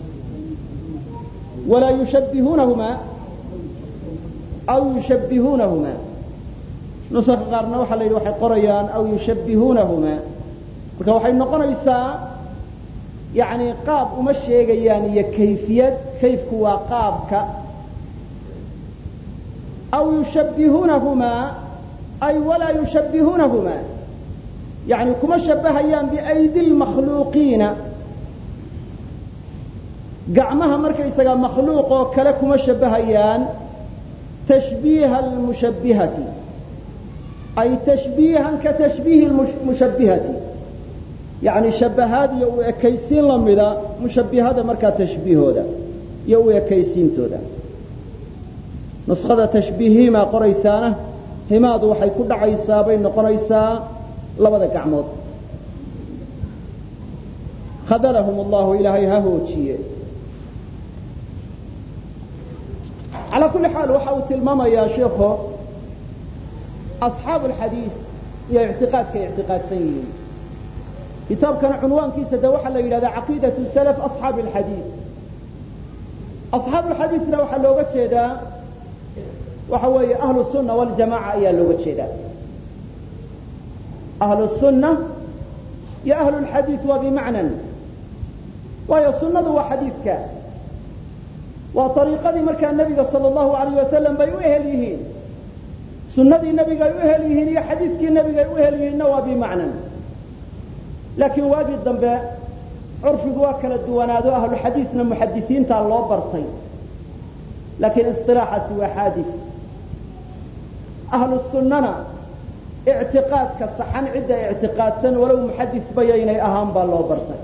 ولا يشبهونهما أو يشبهونهما نسخ قارنا وحا ليلو وحي قريان أو يشبهونهما وحي نقرأ إساء يعني قاب ومشيغيان هي كيفية كيف هو قابك أو يشبهونهما أي ولا يشبهونهما يعني كما شبهيان بأيدي المخلوقين قعمها مركز مخلوق وكلكما شبهيان تشبيه المشبهة أي تشبيها كتشبيه المشبهة يعني شبهات يو كيسين لمدا مشبهات مركا تشبيه هذا يو كيسين تودا نسخة تشبيهي ما قريسانه هماد وحي كل عيسى بين قريسا لبدا كعمود khadalahum allahu ilaahay ha hoojiye. calaa kulli xaal waxa uu tilmaamayaa sheikhu asxaabu alxadiid iyo ictiqaadkay ictiqaadsan yihiin. kitaabkana cunwaankiisa de waxaa la yidhahdaa caqiidatu salaf asxaabi alxadiid. asxaabu alxadiidna waxaa looga jeedaa waxa weeye ahlu sunna waljamaca ayaa looga jeedaa. ahlu sunna iyo ahlu lxadiid waa bimacnan, waayo sunnadu waa xadiidka, waa ariiqadii markaa nebiga sala allahu alayh wasalam bay u ehel yihiin. sunnadii nebiga ay u ehel yihiin iyo xadiidkii nebiga ay u ehel yihiinna waa bimacnan. laakiin waagii dambe curfigu waa kala duwanaado ahluxadiidna muxadisiintaa loo bartay, laakiin isilaaxaasi waa xaadis. ahlu sunnana ictiqaadka saxan cidda ictiqaadsan walow muxadis bayaynay ahaan baa loo bartay.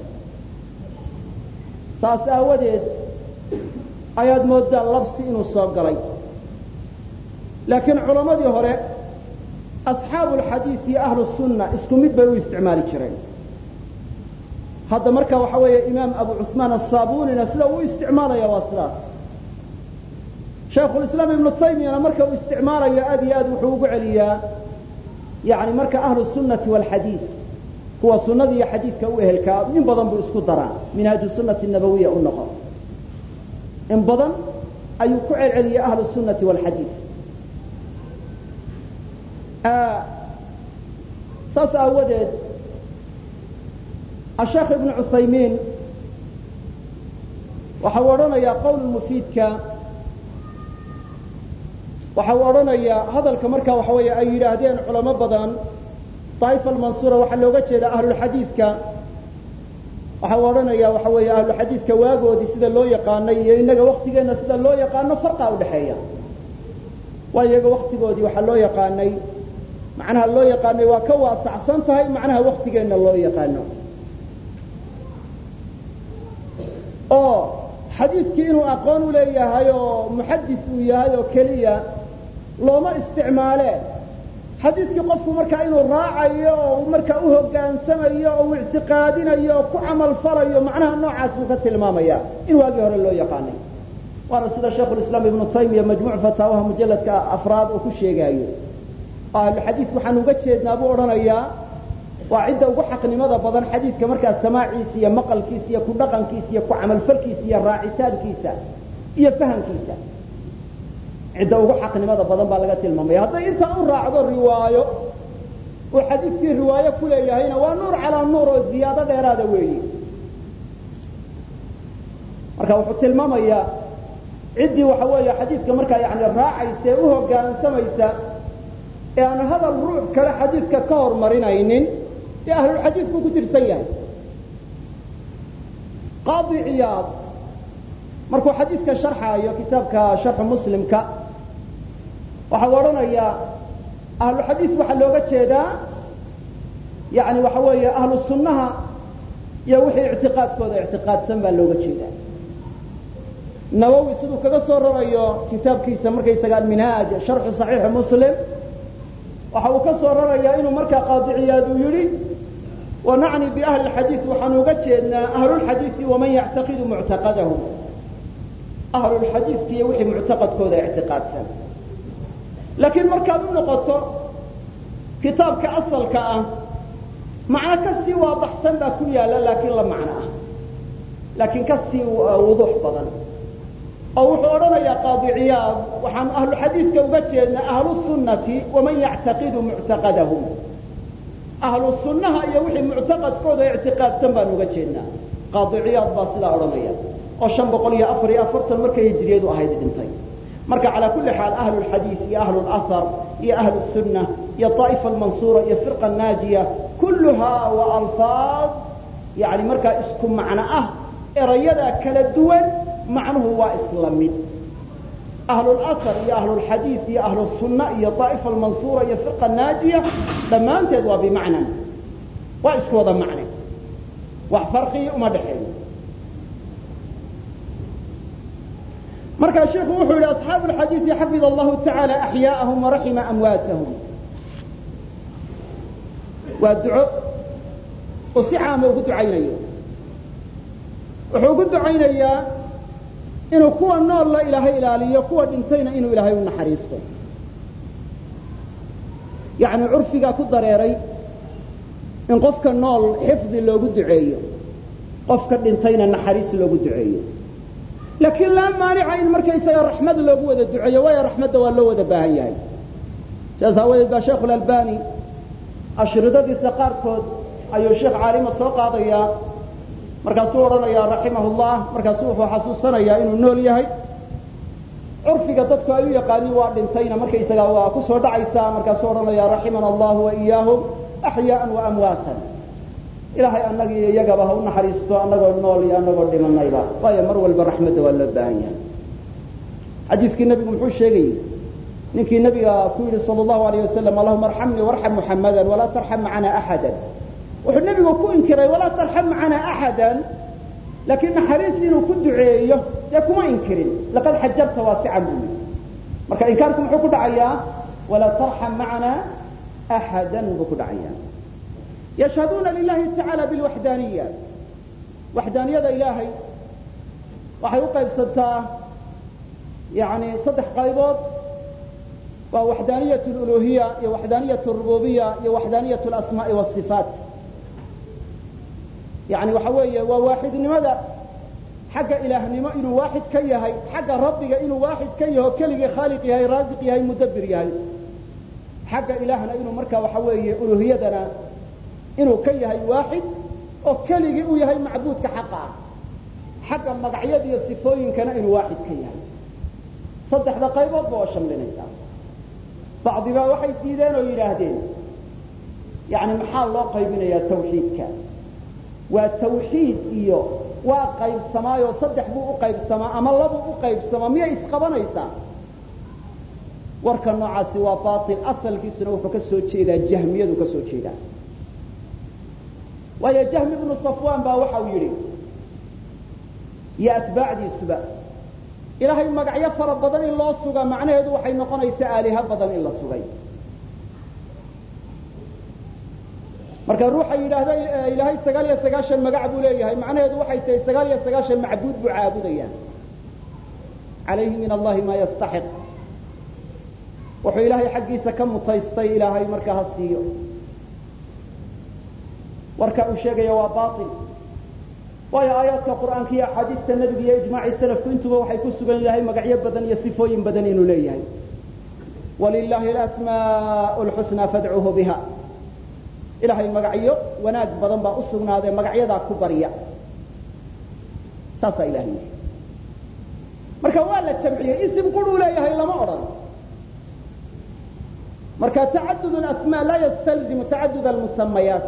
saas aawadeed ayaad moodaa labsi inuu soo galay. laakiin culammadii hore asxaabu alxadiid iyo ahlu sunna isku mid bay u isticmaali jireen. hadda marka waxa weeye imaam abu cusmaan asaabunina sida uu isticmaalaya waa sidaas. shaykhulislaam ibnu taymiyana marka uu isticmaalayo aad iyo aad wuxuu ugu celiyaa yani marka ahlu sunnati waalxadiid, kuwa sunnada iyo xadiidka u ehelkaa in badan buu isku daraa. minhaaju sunnati nabawiya u noqo in badan ayuu ku celceliyay ahlu sunnati waalxadiid. saas aawadeed asheekh ibnu cuthaymiin waxa uu odhanayaa qowl mufiidka, waxa uu odhanayaa hadalka marka waxa weeye ay yidhaahdeen culamo badan daa'ifa almansuura waxaa looga jeedaa ahlulxadiidka. waxa uu odhanayaa waxa weeye ahlulxadiidka waagoodii sida loo yaqaanay iyo innaga waktigeenna sida loo yaqaano farqaa udhaxeeya. waa iyaga waktigoodii waxaa loo yaqaanay, macnaha loo yaqaanay waa ka waasacsan tahay macnaha waktigeenna loo yaqaano. oo xadiidkii inuu aqoon u leeyahay oo muxadis uu yahay oo keliya looma isticmaale. xadiidkii qofku markaa inuu raacayo oo markaa u hogaansamayo oo u ictiqaadinayo oo ku camal falayo macnaha noocaas buu ka tilmaamaya in waagii hore loo yaqaanay. waana sida shaykhulislaam ibnu taymiya majmuuc fataawaha mujalladka 4 uu ku sheegaayo. ahluxadiid waxaan uga jeednaa buu odhanayaa waa cidda ugu xaqnimada badan xadiidka markaa samaaciisa iyo maqalkiisa iyo ku dhaqankiisa iyo ku camalfalkiisa iyo raacitaankiisa iyo fahamkiisa. cidda ugu xaqnimada badan baa laga tilmaamaya. hadday intaa u raacdo riwaayo uu xadiidkii riwaayo ku leeyahayna waa nuur calaa nuur oo ziyaado dheeraada weeyi. marka wuxuu tilmaamayaa ciddii waxa weeye xadiidka markaa yani raacaysa ee u hogaansamaysa ee aan hadal ruux kale xadiidka ka hormarinaynin ee ahlulxadiid buu ku tirsan yahay. qaadi ciyaad markuu xadiidka sharxaayo kitaabka sharxu muslimka waxa uu odhanayaa ahluxadiid waxaa looga jeedaa yani waxa weeye ahlu sunnaha iyo wixii ictiqaadkooda ictiqaadsan baa looga jeedaa. nawowi siduu kaga soo rarayo kitaabkiisa markaysaga minhaaj sharxu saxiixi muslim waxa uu ka soo rarayaa inuu markaa qaadi ciyaad uu yidhi wanacni biahli lxadiid waxaan uga jeednaa ahlulxadiidi waman yactaqidu muctaqadahum, ahlulxadiidka iyo wixii muctaqadkooda ictiqaadsan. laakiin markaad u noqoto kitaabka asalka ah macno kasii waadaxsan baa ku yaala laakiin la macno ah, laakiin kasii wuduux badan. oo wuxuu odhanayaa qaadi ciyaad waxaan ahluxadiidka uga jeednaa ahlu sunnati waman yactaqidu muctaqadahum, ahlu sunnaha iyo wixii muctaqadkooda ictiqaadsan baan uga jeednaa. qaadi ciyaad baa sidaa odhanaya oo 544 markay hijriyadu ahayd dhintay. marka calaa kulli xaal ahlu lxadiid iyo ahlu lahar iyo ahlu sunna iyo daa'ifa almansuura iyo firqa naajiya kulluhaa waa alfaad yani markaa isku macno ah, erayadaa kala duwan macnuhu waa isla mid. ahlulahar iyo ahlulxadiid iyo ahlusunna iyo daa'ifa almansuura iyo firqa naajiya dhammaanteed waa bimacnan, waa isku wada macne, wax farqii uma dhexeeyo. markaa sheikhu wuxuu yihi asxaabu alxadiidi xafida allahu tacaala axyaa'ahum waraxima amwaatahum. waa duco oo si caama ugu ducaynayo. wuxuu ugu ducaynayaa inuu kuwa nool la ilaahay ilaaliyo kuwa dhintayna inuu ilaahay u naxariisto yacni curfigaa ku dareeray in qofka nool xifdi loogu duceeyo qofka dhintayna naxariis loogu duceeyo laakiin laa maanica in markaysaga raxmad loogu wada duceeyo waayo raxmadda waa loo wada baahan yahay sidaas aawadeed baa sheekhu lalbani ashridadiisa qaarkood ayuu sheekh caalima soo qaadayaa markaasuu odhanayaa raximahullah markaasuu wuxuu xasuusanayaa inuu nool yahay curfiga dadku ay u yaqaaniin waa dhintayna markaysaga waa ku soo dhacaysaa markaasuu odhanayaa raximana allahu wa iyaahum axyaaan wa amwaatan ilaahay annaga iyo iyagaba ha u naxariisto annagoo nool iyo annagoo dhimanayba waayo mar walba raxmadda waa loo baahan yahay xadiiskii nebigu muxuu sheegayey ninkii nabiga ku yidhi sal allahu alayh wasalam allahuma arxamnii warxam muxammadan walaa tarxam macana axadan wuxuu nebigu ku inkiray walaa tarxam macana axadan laakiin naxariis inuu ku duceeyo dee kuma inkirin laqad xajarta waasican buu yidhi marka inkaarku muxuu ku dhacayaa walaa tarxam macana axadan buu ku dhacayaa yashhaduuna lilahi tacaala bilwaxdaaniya waxdaaniyada ilaahay waxay u qaybsantaa yani 3 qaybood waa waxdaaniyat aluluhiya iyo waxdaaniyat alrububiya iyo waxdaaniyat alasmaa'i waasifaat yani waxa weeye waa waaxidnimada xagga ilaahnimo inuu waaxid ka yahay xagga rabbiga inuu waaxid ka yaho keligii khaaliq yahay raasiq yahay mudabbir yahay xagga ilaahna inuu markaa waxa weeye uluhiyadana inuu ka yahay waaxid oo keligii uu yahay macbuudka xaqa ah xagga magacyada iyo sifooyinkana inuu waaxid ka yahay 3 qaybood baa shamlinaysaa bacdiba waxay diideen oo yidhaahdeen yani maxaa loo qaybinayaa tawxiidka waa tawxiid iyo waa qaybsamaayo 3 buu u qaybsamaa ama 2 u qaybsamaa miyay isqabanaysaa warka noocaasi waa baatil asalkiisuna wuxuu ka soo jeedaa jahmiyadu ka soo jeedaa waayo jahmi ibnu safwaan baa waxa uu yidhi iyo atbaacdiisuba ilaahay magacyo fara badan in loo suga macnaheedu waxay noqonaysaa aaliha badan in la sugay marka ruuxa yidhaahda ilaahay 99 magac buu leeyahay macnaheedu waxay tahay 99 macbuud buu caabudayaan calayhi min allahi ma yastaxiq wuxuu ilaahay xaggiisa ka mutaystay ilaahay marka ha siiyo warka uu sheegaya waa baatil waayo aayaadka qur'aanka iyo axaadiista nebiga iyo ijmaaci salafku intuba waxay ku sugan yahay magacyo badan iyo sifooyin badan inuu leeyahay walilahi alasmaa'u lxusnaa fadcuuhu biha ilaahay magacyo wanaag badan baa u sugnaadee magacyadaa ku barya saasaa ilahay yidhi marka waa la jamciyey isim quruu leeyahay lama odhan marka tacadud alasmaa laa yastalzimu tacadud almusamayaat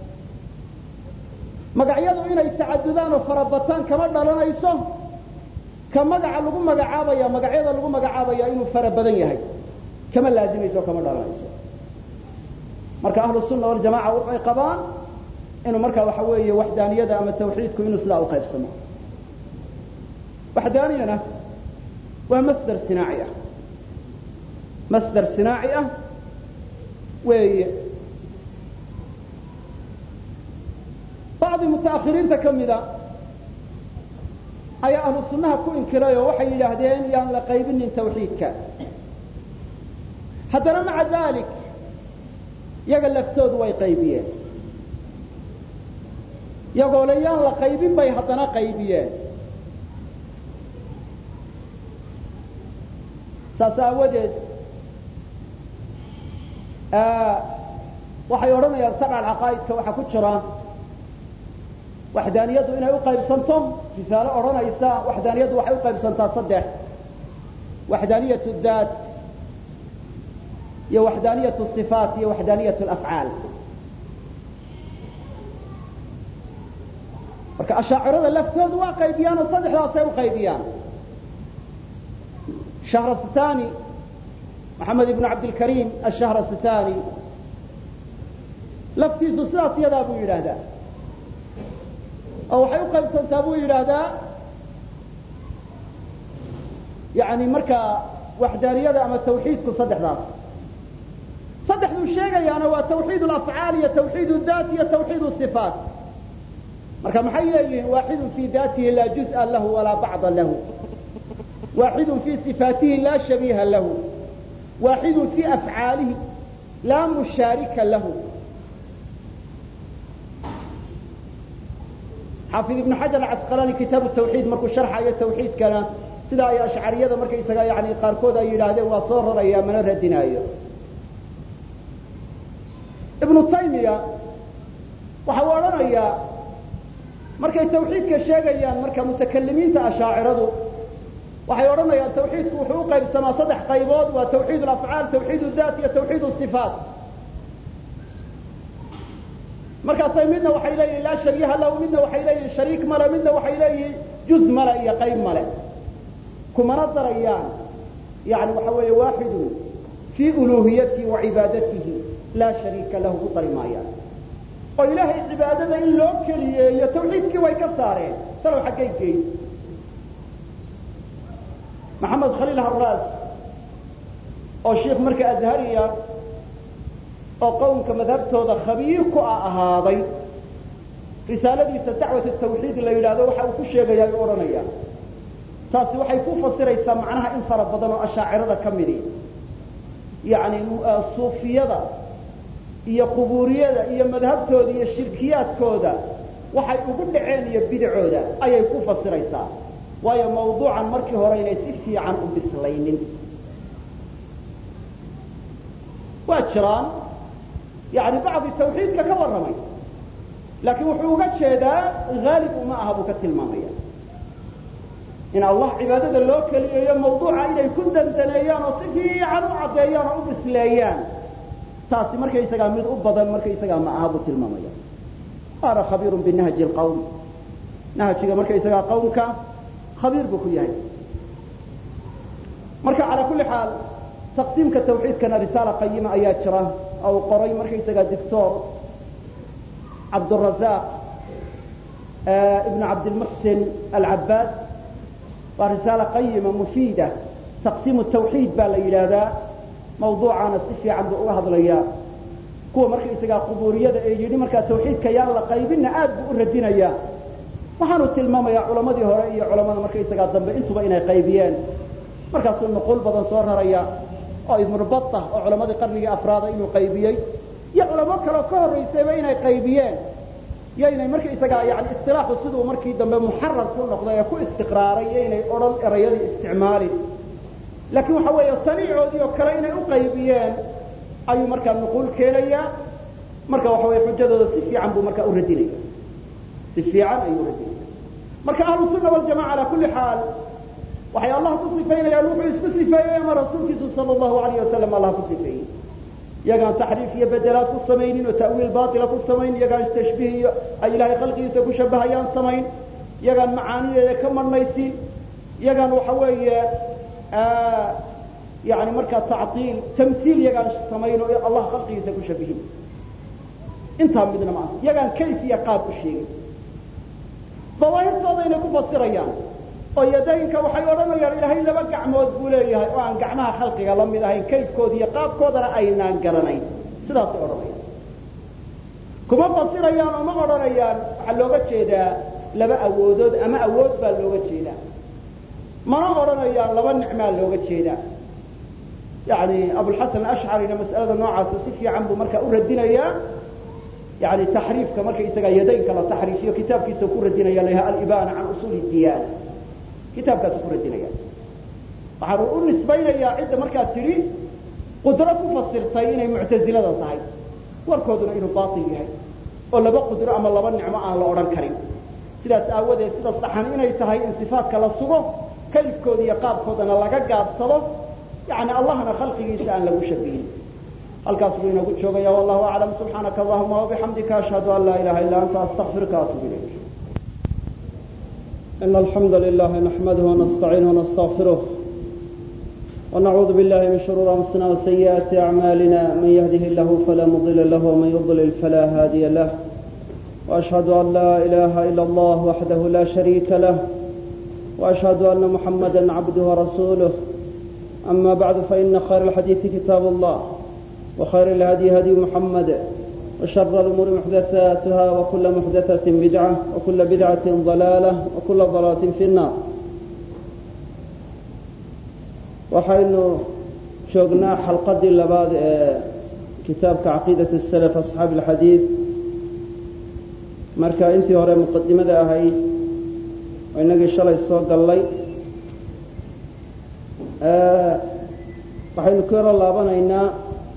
magacyadu inay tacadudaan oo farabataan kama dhalanayso ka magaca lagu magacaabaya magacyada lagu magacaabaya inuu fara badan yahay kama laazimayso kama dhalanayso marka ahlu sunna wal jamaa waxay qabaan inuu marka waxa weeye waxdaaniyada ama tawxiidku inuu sidaa u qaybsamo waxdaaniyana waa masdar sinaaci ah masdar sinaaci ah weeye بعض المتأخرين كمدا أي أهل السنة كو إنكرايا وحي يهدين يان لقيبين توحيدك حتى مع ذلك يقول لك تود ويقيبيين يقول يان لقيبين بي حتى قيبيين ساساودد waxay oranayaan sabca alaqaa'idka waxa ku jira waxdaaniyadu inay u qaybsanto misaal oranaysa waxdaaniyadu waxay u qaybsantaa 3 waxdaaniyatu daat iyo waxdaaniyatu sifaat iyo waxdaaniyatu af'aal marka ashaacirada laftoodu waa qaybiyaan oo 3daas ay u qaybiyaan shahrastani محمد بن عبد الكريم الشهرستاني laftiisu sidaas yadaa buu yidhaahdaa oo waxay u qaybsantaa buu yidhaahdaa yani markaa waxdaaniyada ama tawxiidku 3daas 3duu sheegayaana waa tawxiid alafcaal iyo tawxiid daat iyo tawxiid sifaat marka maxay leeyihiin waaxidun fii daatihi laa juz'a lahu walaa bacda lahu waaxidun fii sifaatihi laa shabiiha lahu waaxidun fii afcaalihi laa mushaarika lahu xaafid ibn xajar acasqalaani kitaabu tawxiid markuu sharxayo tawxiidkana sida ay ashcariyada markaysaga yani qaarkood ay yidhaahdeen waa soo raraya mana radinaayo ibnu taymiya waxa uu odhanayaa markay tawxiidka sheegayaan marka mutakalimiinta ashaaciradu waxay odhanayaan tawxiidku wuxuu u qaybsamaa 3 qaybood waa tawxiid alafcaal tawxiid daat iyo tawxiid sifaat markaasay midna waxay leeyihiin laa shabiiha lahu midna waxay leeyihiin shariik male midna waxay leeyihiin juz male iyo qayb male kumana darayaan yani waxa weeye waaxidun fii uluuhiyatihi wa cibaadatihi laa shariika lahu ku dari maayaan oo ilaahay cibaadada in loo keliyeeyo tawxiidkii way ka saareen talow xaggay geyn maxamed khaliil harraas oo sheekh marka azhariya oo qowmka madhabtooda khabiir ku ahaaday risaaladiisa dacwat tawxiid la yidhaahdo waxa uu ku sheegayaa oo odhanaya taasi waxay ku fasiraysaa macnaha in fara badan oo ashaacirada ka midi yani suufiyada iyo qubuuriyada iyo madhabtooda iyo shirkiyaadkooda waxay ugu dhaceen iyo bidcooda ayay ku fasiraysaa waayo mawduucan markii hore inay si fiican u bislaynin waa jiraan يعني بعض التوحيد كورمي لكن وحوق جيدا غالب ما أهبو كالتلمامية إن الله عبادة اللوكالية موضوع إلى كل دنيان وصفي عنو عطيان وبسليان تاسي مركي يساقا مد أبضا مركي يساقا ما أهبو التلمامية أرى خبير بالنهج القوم نهج مركي يساقا قومك خبير بكيان مركي على كل حال تقسيم كالتوحيد كان رسالة قيمة آيات شراه أو قري مركي سجى دكتور عبد الرزاق ابن عبد المحسن العباد ورسالة قيمة مفيدة تقسيم التوحيد بالإلى ذا موضوع أنا استفي عند هذا الأيام كو مركي سجى قبورية يجري مركي التوحيد كيان لقيبنا آد بقول إياه وحنو تلمام يا علماء دي هرائي علماء مركي سجى ذنب أنتم بين قيبيان مركي صور نقول بدن صورنا ريا أو ابن بطة أو علماء قرن أفراد إنه قيبيين يا علماء كلا كهر يسوين قيبيين يعني مركي إسقى يعني اصطلاح الصدو مركي دم محرر كل نقطة يكون استقراري يعني أورال الرياضي استعمالي لكن هو يصنع ذي وكرين قيبيين أي مركي نقول كيليا مركي وهو يحجد سفي عن بو مركي أرديني سفي عن أي أرديني مركي أهل السنة والجماعة على كل حال وحي الله تصفين يا نوح يصفين يا رسولك صلى الله عليه وسلم الله تصفين يقان تحريف يا بدلات السمين وتأويل باطل السمين يقان تشبيه أي لا خلقه يتشبه يا السمين يقان معاني كم الميسين يقان وحوي يعني مركز تعطيل تمثيل يقان السمين الله خلقه يتشبه انتهى بدنا معه يقان كيف يقاب الشيء ظواهر صادين كفصريان ويدينك وحي ورمي إلهي لما قعمود بوليه وأن قعمها خلقك الله من إلهي كيف كودي قاب كود رأينا قرنين سلاس ورمي كما فصيريان وما ورميان حلوغة جيدا لما أودود أما أود باللوغة جيدا ما ورميان لما نعمال لوغة جيدا يعني أبو الحسن الأشعري لما مسألة نوعها سيسيفي عنه مركة أردين إياه يعني تحريف كمركة إساقا يدينك لا تحريفي وكتابك سكور الدين لها الإبانة عن أصول الديانة كتابك سكور الدين وحرقوا نسبين يا عدة مركز تري قدرة مفسرتين معتزلة صحيح والكودنا إنه باطل يعني ولا بقدر أما الله بالنعمة على الأوران كريم سيدة تأود سيدة الصحانين يتهي انصفات كالصبح كيف كود يقاب كودنا لقى قاب صلاة يعني الله أنا خلقه يسأل له شبيه الكاسبين قد شوقا يا والله أعلم سبحانك اللهم وبحمدك أشهد أن لا إله إلا أنت أستغفرك وأتوب إليك إن الحمد لله نحمده ونستعينه ونستغفره ونعوذ بالله من شرور أنفسنا وسيئات أعمالنا من يهده الله فلا مضل له ومن يضلل فلا هادي له وأشهد أن لا إله إلا الله وحده لا شريك له وأشهد أن محمدا عبده ورسوله أما بعد فإن خير الحديث كتاب الله وخير الهدي هدي محمد وشر الأمور محدثاتها وكل محدثة بدعة وكل بدعة ضلالة وكل ضلالة في النار. waxaynu joognaa xalqadii labaad ee kitaabka caqiidat الsalaf asxaab alxadiid marka intii hore muqadimada ahayd oo inagii shalay soo gallay waxaynu ku yaro laabanaynaa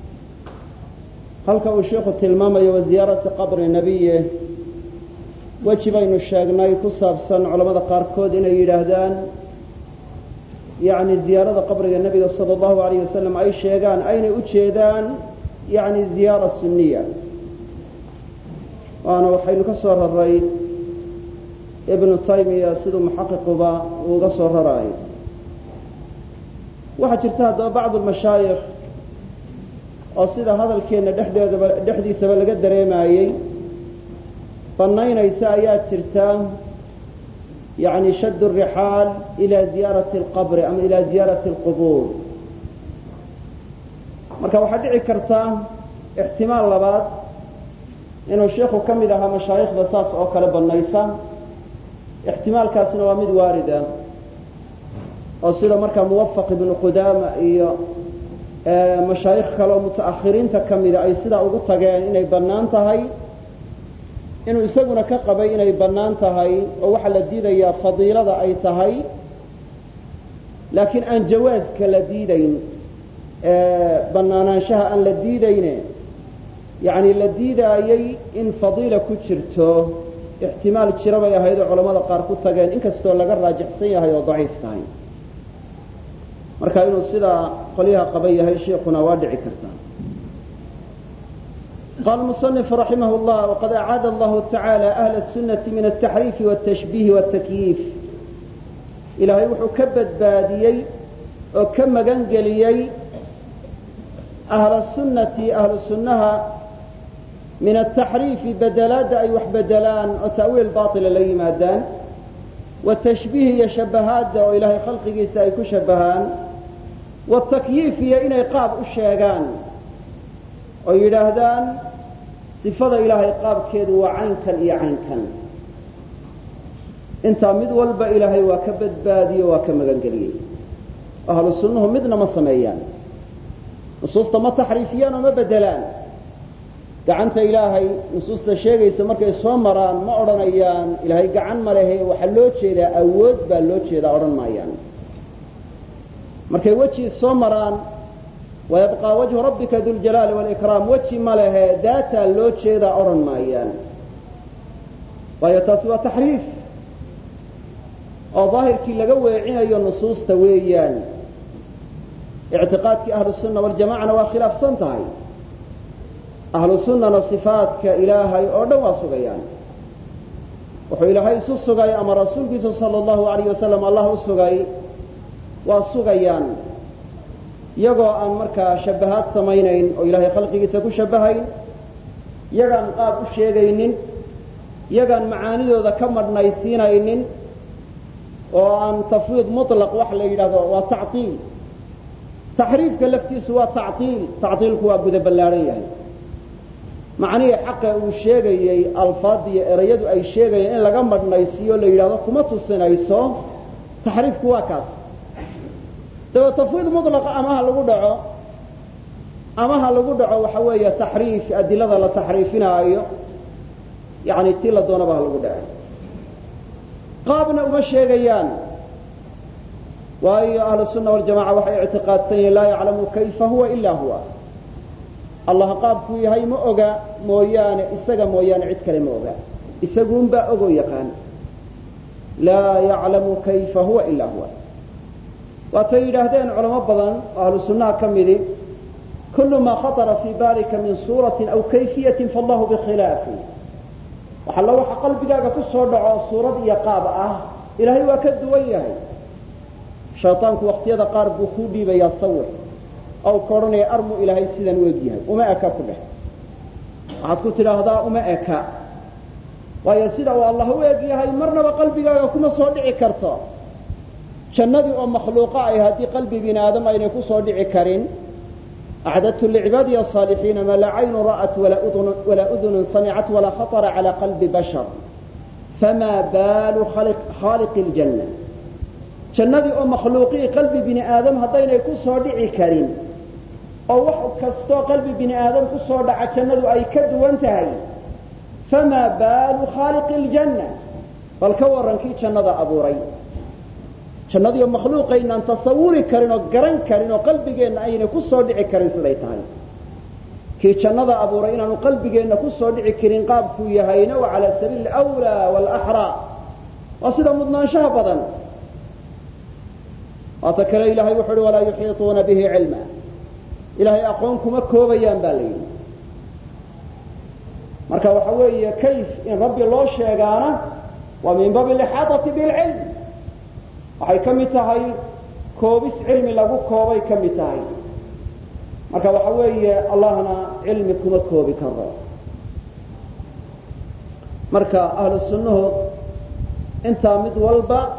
halka uu sheekhu tilmaamayo waziyaarati qabri nebiye weji baynu sheegnay ku saabsan culamada qaarkood inay yidhaahdaan yacni ziyaarada qabriga nebiga sala allahu alayh wasalam ay sheegaan aynay u jeedaan yacni ziyaara sunniya waana waxaynu ka soo raray ibnu taymiya siduu muxaqiquba uuga soo raraayo. waxaa jirta haddaba bacdu lmashaayikh oo sida hadalkeenna dhexdiisaba laga dareemayey bannaynaysa ayaa jirta yacni shadd الrixaal ilaa ziyaarati اlqabri ama ilaa ziyaarati اlqubuur. marka waxaa dhici karta ixtimaal labaad inuu sheikhu ka mid ahaa mashaayikhda saas oo kale bannaysa. ixtimaalkaasina waa mid waarida oo sida markaa muwafaq ibnu qudaama iyo mashaayikh kale oo muta'akhiriinta ka mida ay sidaa ugu tageen inay bannaan tahay inuu isaguna ka qabay inay bannaan tahay oo waxaa la diidayaa fadiilada ay tahay laakiin aan jawaaska la diidayn bannaanaanshaha aan la diidayne yacni la diidaayey in fadiila ku jirto ixtimaal jira bay ahayd oo culamada qaar ku tageen inkastoo laga raajixsan yahay oo daciif tahay. marka inuu sidaa qolyaha qaba yahay sheikuna waa dhici kartaa. قال المصنف رحمه الله وقد أعاد الله تعالى أهل السنة من التحريف والتشبيه والتكييف. إلهي وحو كبد باديي وكم قنقليي أهل السنة من التحريف بدلات أي وحبدلان وتأويل باطل لي مادان والتشبيه يشبهات وإلهي خلقه سيكو شبهان والتكييف هي إن إقاب الشيغان ويلاهدان صفة إلهي إقاب كيد وعنكا إيا عنكا انت مد والبا إلهي وكبد بادي وكمغنقلي أهل السنة هم مدنا ما سميان نصوصة ما تحريفيان وما بدلان قعنت إلهي نصوصة الشيغي سمرك إسوامران ما أرانيان إلهي قعن ملهي وحلوت شيدا أود بالوت شيدا أران مايان markay weji soo maraan wayabqaa wajhu rabbika duljalaali wاlإkraam weji ma lehe daataa loo jeedaa odhan maayaan waayo taasi waa taxriif oo daahirkii laga weecinayo nusuusta weeyaan. ictiqaadkii ahlu sunna waljamacana waa khilaafsan tahay. ahlu sunnana صifaatka ilaahay oo dhan waa sugayaan. wuxuu ilaahay isu sugay ama rasuulkiisa salى اllahu alayh wasalam allah u sugay waa sugayaan iyagoo aan markaa shabahaad samaynayn oo ilaahay khalqigiisa ku shabahayn iyagaan qaab u sheegaynin iyagaan macaanidooda ka madhnaysiinaynin oo aan tafwiid muطlaq wax la yidhahdo waa tactiil. taxriifka laftiisu waa tactiil. tactiilku waa guda ballaaran yahay. macnihii xaqa uu sheegayey alfaadiyo erayadu ay sheegayeen in laga madhnaysiiyo la yidhahdo kuma tusinayso taxriifku waa kaas. dawa tafwiid mutlaqa amaha lagu dhaco waxa weeye taxriif adilada la taxriifinaayo yani tii la doonaba ha lagu dhaco qaabna uma sheegayaan waayo ahlu sunna waljamaca waxay ictiqaadsan yihiin laa yaclamu kayfa huwa ilaa huwa. allah qaabkuu yahay ma oga mooyaane isaga mooyaane cid kale ma oga. isaguunbaa ogoo yaqaan. laa yaclamu kayfa huwa ilaa huwa. waatay yidhaahdeen culamo badan oo ahlu sunnaha ka midi kullu maa khatara fii baalika min suuratin aw kayfiyatin faallahu bikhilaafi. waxalla waxa qalbigaaga ku soo dhaco suurad iyo qaab ah ilaahay waa ka duwan yahay. shaytaanku waqtiyada qaar buu kuu dhiibayaa sawir oo ka odhanaya armu ilaahay sidan u eg yahay uma eka ku dheh. waxaad ku tidhaahdaa uma eka waayo sida uu allah u eg yahay marnaba qalbigaaga kuma soo dhici karto. jannadii oo makhluuqa ay haddii qalbi bini aadam aynay ku soo dhici karin أعددت لعبادي الصالحين ما لا عين رأت ولا أذن سمعت ولا خطر على قلب بشر فما بال خالق الجنة jannadii oo makhluuqii qalbi bini aadam haddaynay ku soo dhici karin oo wax kastoo qalbi bini aadam ku soo dhaca jannadu ay ka duwan tahay famaa baalu khaaliqi aljanna bal ka warrankii jannada abuuray jannadii oo makhluuqaynaan tasawuri karin oo garan karin oo qalbigeenna aynay ku soo dhici karin siday tahay kii jannada abuuray inaanu qalbigeenna ku soo dhici karin qaabkuu yahayna waa calaa sabiili alawlaa waalaxraa waa sida mudnaanshaha badan waata kale ilaahay wuxu uhi walaa yuxiituuna bihi cilma ilaahay aqoon kuma koobayaan baa la yidhi marka waxa weeye kayf in rabbi loo sheegaana waa min baabi alixaatati bilcilm waxay ka mid tahay koobis cilmi lagu koobay ka mid tahay marka waxa weeye allahna cilmi kuma koobi karo marka ahlu sunnuhu intaa mid walba